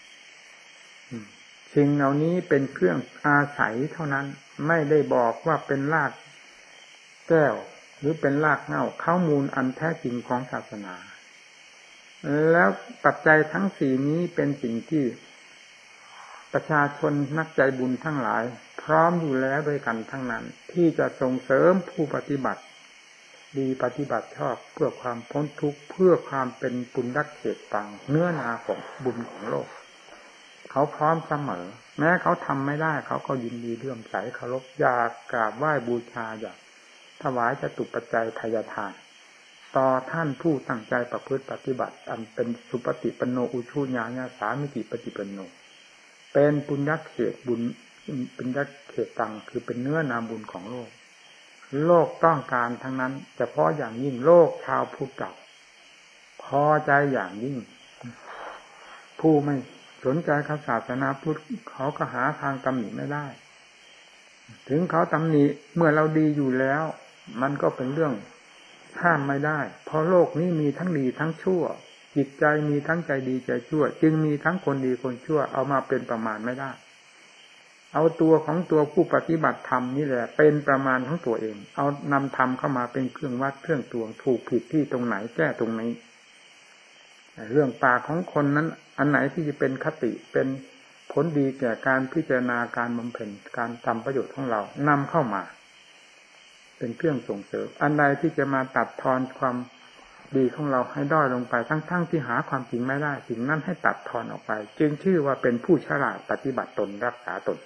สิ่งเหล่านี้เป็นเครื่องอาศัยเท่านั้นไม่ได้บอกว่าเป็นรากแก้วหรือเป็นรากเหง้าข้อมูลอันแท้จริงของศาสนาแล้วปัจจัยทั้งสี่นี้เป็นสิ่งที่ประชาชนนักใจบุญทั้งหลายพร้อมอยู่แล้วด้วยกันทั้งนั้นที่จะส่งเสริมผู้ปฏิบัติดีปฏิบัติชอบเพื่อความพ้นทุกข์เพื่อความเป็นปุญญเขตตังเนื้อนาของบุญของโลกเขาพร้อมเสมอแม้เขาทำไม่ได้เขาก็ยินดีเลื่อมใสเคารพอยากกราบไหว้บูชาอยากถวายจตุปัจจัยทายทานต่อท่านผู้ตั้งใจประพฤติปฏิบัติอันเป็นสุปฏิปันโนอุชุญาญาสามิติปฏิปันโนเป็นปุญญเขตบุญปุญญเขตตังคือเป็นเนื้อนาบุญของโลกโลกต้องการทั้งนั้นเฉพาะอย่างยิ่งโลกชาวพุทธเก่าพอใจอย่างยิ่งผู้ไม่สนใจศาสนาพุทธเขาก็หาทางตำหนิไม่ได้ถึงเขาตำหนิเมื่อเราดีอยู่แล้วมันก็เป็นเรื่องห้ามไม่ได้เพราะโลกนี้มีทั้งดีทั้งชั่วจิตใจมีทั้งใจดีใจชั่วจึงมีทั้งคนดีคนชั่วเอามาเป็นประมาณไม่ได้เอาตัวของตัวผู้ปฏิบัติธรรมนี่แหละเป็นประมาณของตัวเองเอานำธรรมเข้ามาเป็นเครื่องวัดเครื่องตวงถูกผิดที่ตรงไหนแก้ตรงนี้เรื่องปากของคนนั้นอันไหนที่จะเป็นคติเป็นผลดีแก่การพิจารณาการบำเพ็ญการทำประโยชน์ของเรานำเข้ามาเป็นเครื่องส่งเสริมอันใดที่จะมาตัดทอนความดีของเราให้ด้อยลงไปทั้งที่หาความจริงไม่ได้สิ่งนั้นให้ตัดทอนออกไปจึงชื่อว่าเป็นผู้ฉลาดปฏิบัติตนรักษาตน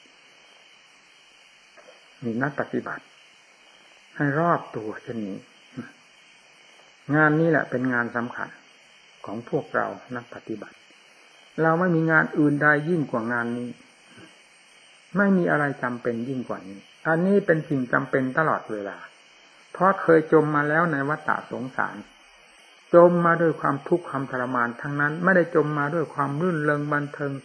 มีนักปฏิบัติให้รอบตัวเช่นนี้งานนี้แหละเป็นงานสำคัญของพวกเรานักปฏิบัติเราไม่มีงานอื่นใดยิ่งกว่างานนี้ไม่มีอะไรจำเป็นยิ่งกว่านี้อันนี้เป็นสิ่งจำเป็นตลอดเวลาเพราะเคยจมมาแล้วในวัฏฏะสงสารจมมาด้วยความทุกข์ความทรมานทั้งนั้นไม่ได้จมมาด้วยความรื่นเริงบันเทิง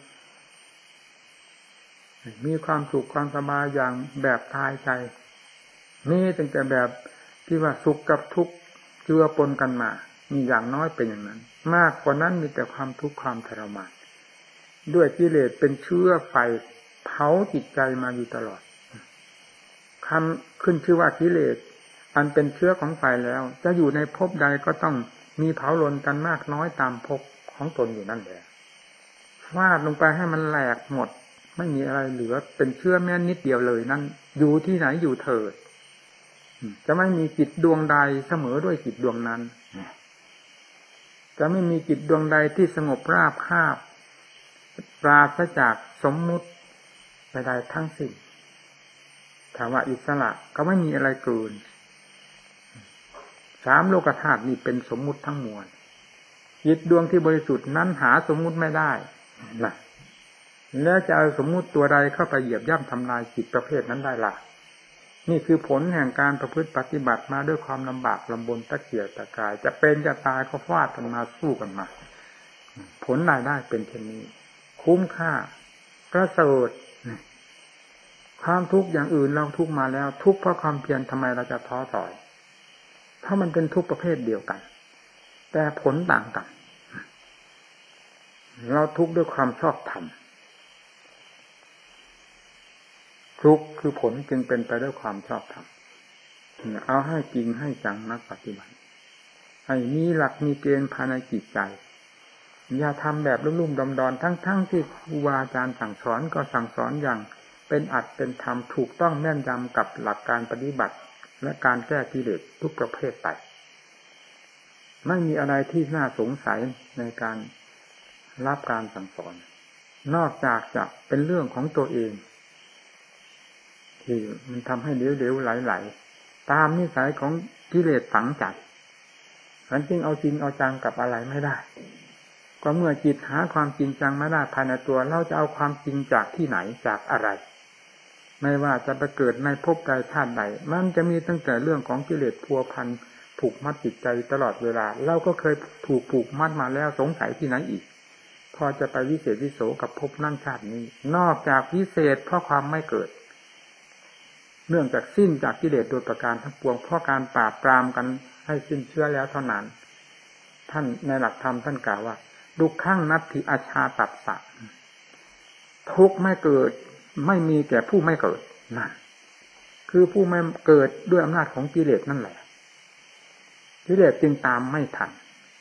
มีความสุขความสบายอย่างแบบทายใจนี่ตั้งแต่แบบที่ว่าสุขกับทุกข์เจือปนกันมามีอย่างน้อยเป็นอย่างนั้นมากกว่านั้นมีแต่ความทุกข์ความทรมานด้วยกิเลสเป็นเชื้อไฟเผาจิตใจมาอยู่ตลอดคำขึ้นชื่อว่ากิเลสอันเป็นเชื้อของไฟแล้วจะอยู่ในภพใดก็ต้องมีเผาลนกันมากน้อยตามภพของตนอยู่นั่นแหละฟาดลงไปให้มันแหลกหมดไม่มีอะไรเหลือเป็นเชื้อแม้นิดเดียวเลยนั่นอยู่ที่ไหนอยู่เถิดจะไม่มีจิตดวงใดเสมอด้วยจิตดวงนั้นจะไม่มีจิตดวงใดที่สงบราบคาบปราศจากสมมุติใดๆทั้งสิ้นถ้าว่าอิสระก็ไม่มีอะไรเกินสามโลกธาตุนี่เป็นสมมุติทั้งมวลจิตดวงที่บริสุทธิ์นั้นหาสมมุติไม่ได้ล่ะแล้วจะเอาสมมุติตัวใดเข้าไปเหยียบย่ำทำลายจิตประเภทนั้นได้ล่ะนี่คือผลแห่งการประพฤติปฏิบัติมาด้วยความลำบากลำบนตะเกียกตะกายจะเป็นจะตายก็ฟาดกันมาสู้กันมาผลรายได้เป็นเช่นนี้คุ้มค่าประเสริฐความทุกข์อย่างอื่นเราทุกข์มาแล้วทุกข์เพราะความเพียรทำไมเราจะท้อถอยเพราะมันเป็นทุกข์ประเภทเดียวกันแต่ผลต่างกันเราทุกข์ด้วยความชอบธรรมทุกข์คือผลจึงเป็นไปด้วยความชอบธรรมเอาให้จริงให้จังนักปฏิบัติให้มีหลักมีเกณฑ์ภายในจิตใจอย่าทำแบบลุ่มๆดอนๆทั้งที่ครูบาอาจารย์สั่งสอนก็สั่งสอนอย่างเป็นอัตเป็นธรรมถูกต้องแม่นยำกับหลักการปฏิบัติและการแก้กิเลสทุกประเภทไปไม่มีอะไรที่น่าสงสัยในการรับการสั่งสอนนอกจากจะเป็นเรื่องของตัวเองที่มันทำให้เหลวๆไหลๆตามนิสัยของกิเลสฝังใจมันจึงเอาจริงเอาจังกับอะไรไม่ได้ก็เมื่อจิตหาความจริงจังไม่ได้ภายในตัวเราจะเอาความจริงจากที่ไหนจากอะไรไม่ว่าจะไปเกิดในภพใดชาติใดมันจะมีตั้งแต่เรื่องของกิเลสพัวพันผูกมัดจิตใจตลอดเวลาเราก็เคยถูกผูกมัดมาแล้วสงสัยที่ไหนอีกพอจะไปวิเศษวิโสกับภพนั่นชาตินี้นอกจากวิเศษเพราะความไม่เกิดเนื่องจากสิ้นจากกิเลสโดยประการทั้งปวงเพราะการปราบปรามกันให้สิ้นเชื้อแล้วเท่านั้นท่านในหลักธรรมท่านกล่าวว่าดุขังนัตถิอาชาตัสสะทุกข์ไม่เกิดไม่มีแก่ผู้ไม่เกิดนั่นคือผู้ไม่เกิดด้วยอำนาจของกิเลสนั่นแหละกิเลสจึงตามไม่ทัน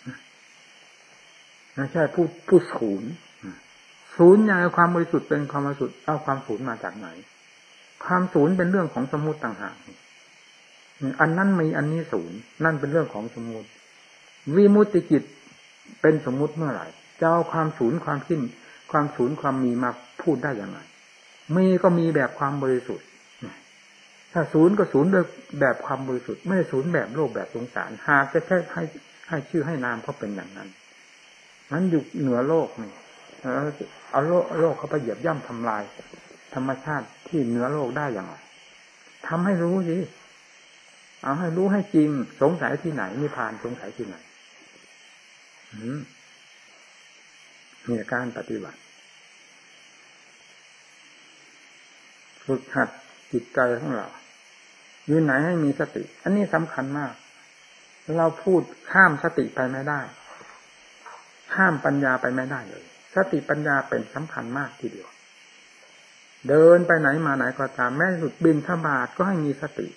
ไม่ใช่ผู้ศูนย์อย่างความบริสุทธิ์เป็นความบริสุทธิ์เอาความศูนย์มาจากไหนความศูนย์เป็นเรื่องของสมมุติต่างหากอันนั้นมีอันนี้ศูนย์นั่นเป็นเรื่องของสมมุติวิมุตติจิตเป็นสมมุติเมื่อไหร่จะเอาความศูนย์ความสิ้นความศูนย์ความมีมาพูดได้อย่างไรมีก็มีแบบความบริสุทธิ์ถ้าศูนย์ก็ศูนย์โดยแบบความบริสุทธิ์ไม่ได้ศูนย์แบบโลภแบบสงสารหากจะแค่ให้ชื่อให้นามเขาเป็นอย่างนั้นนั้นอยู่เหนือโลกนี่เอาโลกเขาไปเหยียบย่ำทำลายธรรมชาติที่เหนือโลกได้อย่างไรทำให้รู้สิเอาให้รู้ให้จริงสงสัยที่ไหนนิพพานสงสัยที่ไหนมีการปฏิบัติฝึกหัดจิตใจของเราอยู่ไหนให้มีสติอันนี้สำคัญมากเราพูดข้ามสติไปไม่ได้ข้ามปัญญาไปไม่ได้เลยสติปัญญาเป็นสำคัญมากทีเดียวเดินไปไหนมาไหนก็ตามแม้หลุดบิณฑบาตก็ให้มีสติ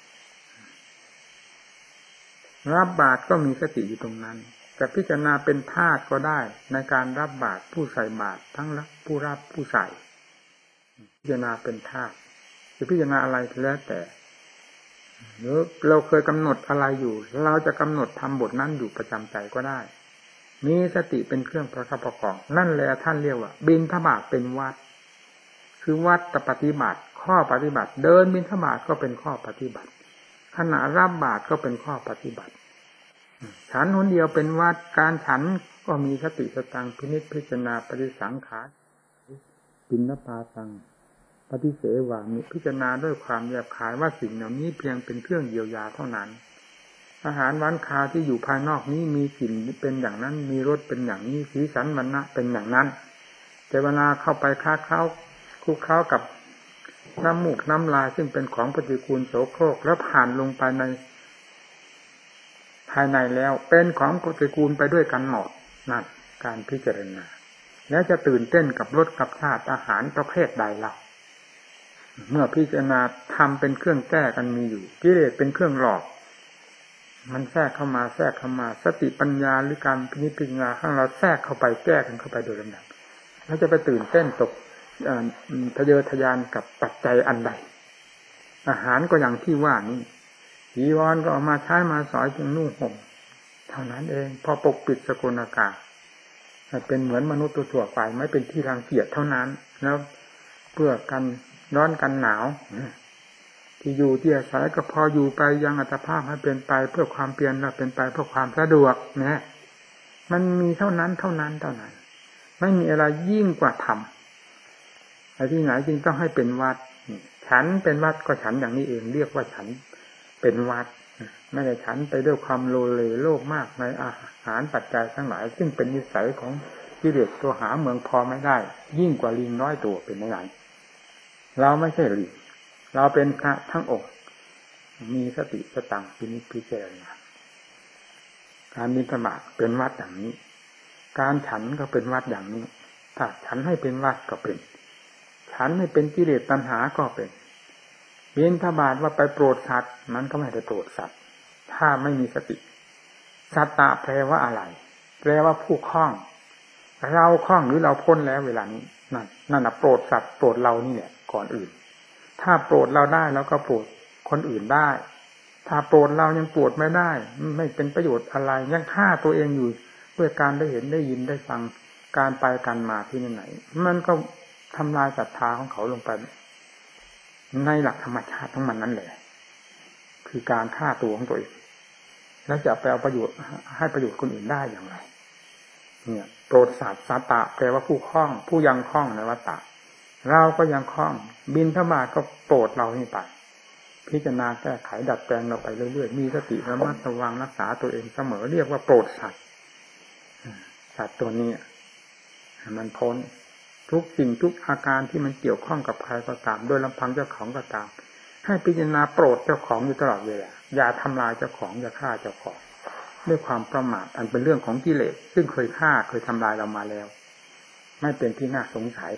รับบาตรก็มีสติอยู่ตรงนั้นแต่พิจารณาเป็นธาตุก็ได้ในการรับบาตรผู้ใส่บาตรทั้งผู้รับผู้ใส่พิจารณาเป็นธาตุจะพิจารณาอะไรแล้วแต่หรือเราเคยกำหนดอะไรอยู่เราจะกำหนดทำบทนั้นอยู่ประจำใจก็ได้มีสติเป็นเครื่องประคับประคองนั่นแหละท่านเรียกว่าบิณฑบาตเป็นวัดคือวัดปฏิบัติข้อปฏิบัติเดินบิณฑบาตก็เป็นข้อปฏิบัติขณะรับบาตรก็เป็นข้อปฏิบัติฉันหนเดียวเป็นวัดการฉันก็มีสติสตังพินิจพิจารณาปฏิสังขารปิณณปาตังปฏิเสวามิพิจารณาด้วยความแยบคายว่าสิ่งเหล่านี้เพียงเป็นเครื่องเยียวยาเท่านั้นอาหารหวานคาวที่อยู่ภายนอกนี้มีกลิ่นเป็นอย่างนั้นมีรสเป็นอย่างนี้สีสันวรรณะเป็นอย่างนั้นแต่เวลาเข้าไปคลุกเคล้ากับน้ำมูกน้ำลายซึ่งเป็นของปฏิกูลโสโครกแล้วผ่านลงไปในภายในแล้วเป็นของปฏิกูลไปด้วยกันหมดนั่นการพิจารณาแล้วจะตื่นเต้นกับรสกับชาติอาหารประเภทใดล่ะเมื่อพิจารณาทำเป็นเครื่องแก้กันมีอยู่กิเลสเป็นเครื่องหลอกมันแทรกเข้ามาสติปัญญาหรือการพิจารณาข้างเราแทรกเข้าไปแก้กันเข้าไปโดยลำดับแล้วจะไปตื่นเต้นตกทะเยอทะยานกับปัจจัยอันใดอาหารก็อย่างที่ว่านี้จีวรก็เอามาใช้มาสอยจึงนุ่งห่มเท่านั้นเองพอปกปิดสกุลอากาศเป็นเหมือนมนุษย์ตัวไปไม่เป็นที่รังเกียจเท่านั้นแล้วเพื่อกันร้อนกันหนาวที่อยู่ที่อาศัยก็พออยู่ไปยังอัตภาพให้เป็นไปเพื่อความเพียรและเป็นไปเพื่อความสะดวกนะมันมีเท่านั้นไม่มีอะไรยิ่งกว่าธรรมไอ้ที่ไหนจริงต้องให้เป็นวัดฉันเป็นวัดก็ฉันอย่างนี้เองเรียกว่าฉันเป็นวัดไม่ได้ฉันไปด้วยความโลเลโลภมากในอาหารปัจจัยทั้งหลายซึ่งเป็นนิสัยของกิเลสตัวหาเมืองพอไม่ได้ยิ่งกว่าลิงน้อยตัวเป็นยังไงเราไม่ใช่ลิงเราเป็นพระทั้งองค์มีสติสตังพิจารณาการบิณฑบาตเป็นวัดอย่างนี้การฉันก็เป็นวัดอย่างนี้ถ้าฉันให้เป็นวัดก็เป็นฉันไม่เป็นกิเลสตัณหาก็เป็นบิณฑบาตว่าไปโปรดสัตว์นั้นก็ไม่ได้โปรดสัตว์ถ้าไม่มีสติสัตตะแปลว่าอะไรแปลว่าผู้คล้องเราคล้องหรือเราพ้นแล้วเวลานี้นั่นน่ะโปรดสัตว์โปรดเรานี่แหละก่อนอื่นถ้าโปรดเราได้แล้วก็โปรดคนอื่นได้ถ้าโปรดเรายังโปรดไม่ได้ไม่เป็นประโยชน์อะไรยังฆ่าตัวเองอยู่ด้วยการได้เห็นได้ยินได้ฟังการไปการมาที่ไหนมันก็ทำลายศรัทธาของเขาลงไปในหลักธรรมชาติของมันนั่นแหละคือการฆ่าตัวของตัวเองแล้วจะไปเอาประโยชน์ให้ประโยชน์คนอื่นได้อย่างไรเนี่ยโปรดสัตว์สัตตะแปลว่าผู้คล้องผู้ยังคล้องในวัฏฏะเราก็ยังคล้องบิณฑบาตก็โปรดเรานี่ไปพิจารณาแก้ไขดัดแปลงเราไปเรื่อยๆมีสติระมัดระวังรักษาตัวเองเสมอเรียกว่าโปรดสัตว์ตัวนี้มันพ้นทุกสิ่งทุกอาการที่มันเกี่ยวข้องกับใครก็ตามโดยลำพังเจ้าของก็ตามให้พิจารณาโปรดเจ้าของอยู่ตลอดเวลาอย่าทำลายเจ้าของอย่าฆ่าเจ้าของด้วยความประมาทอันเป็นเรื่องของกิเลสซึ่งเคยฆ่าเคยทำลายเรามาแล้วไม่เป็นที่น่าสงสัย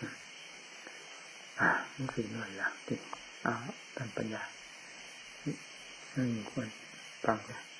นี่คือเรื่องอย่างที่ท่านปัญญาควรฟังเลย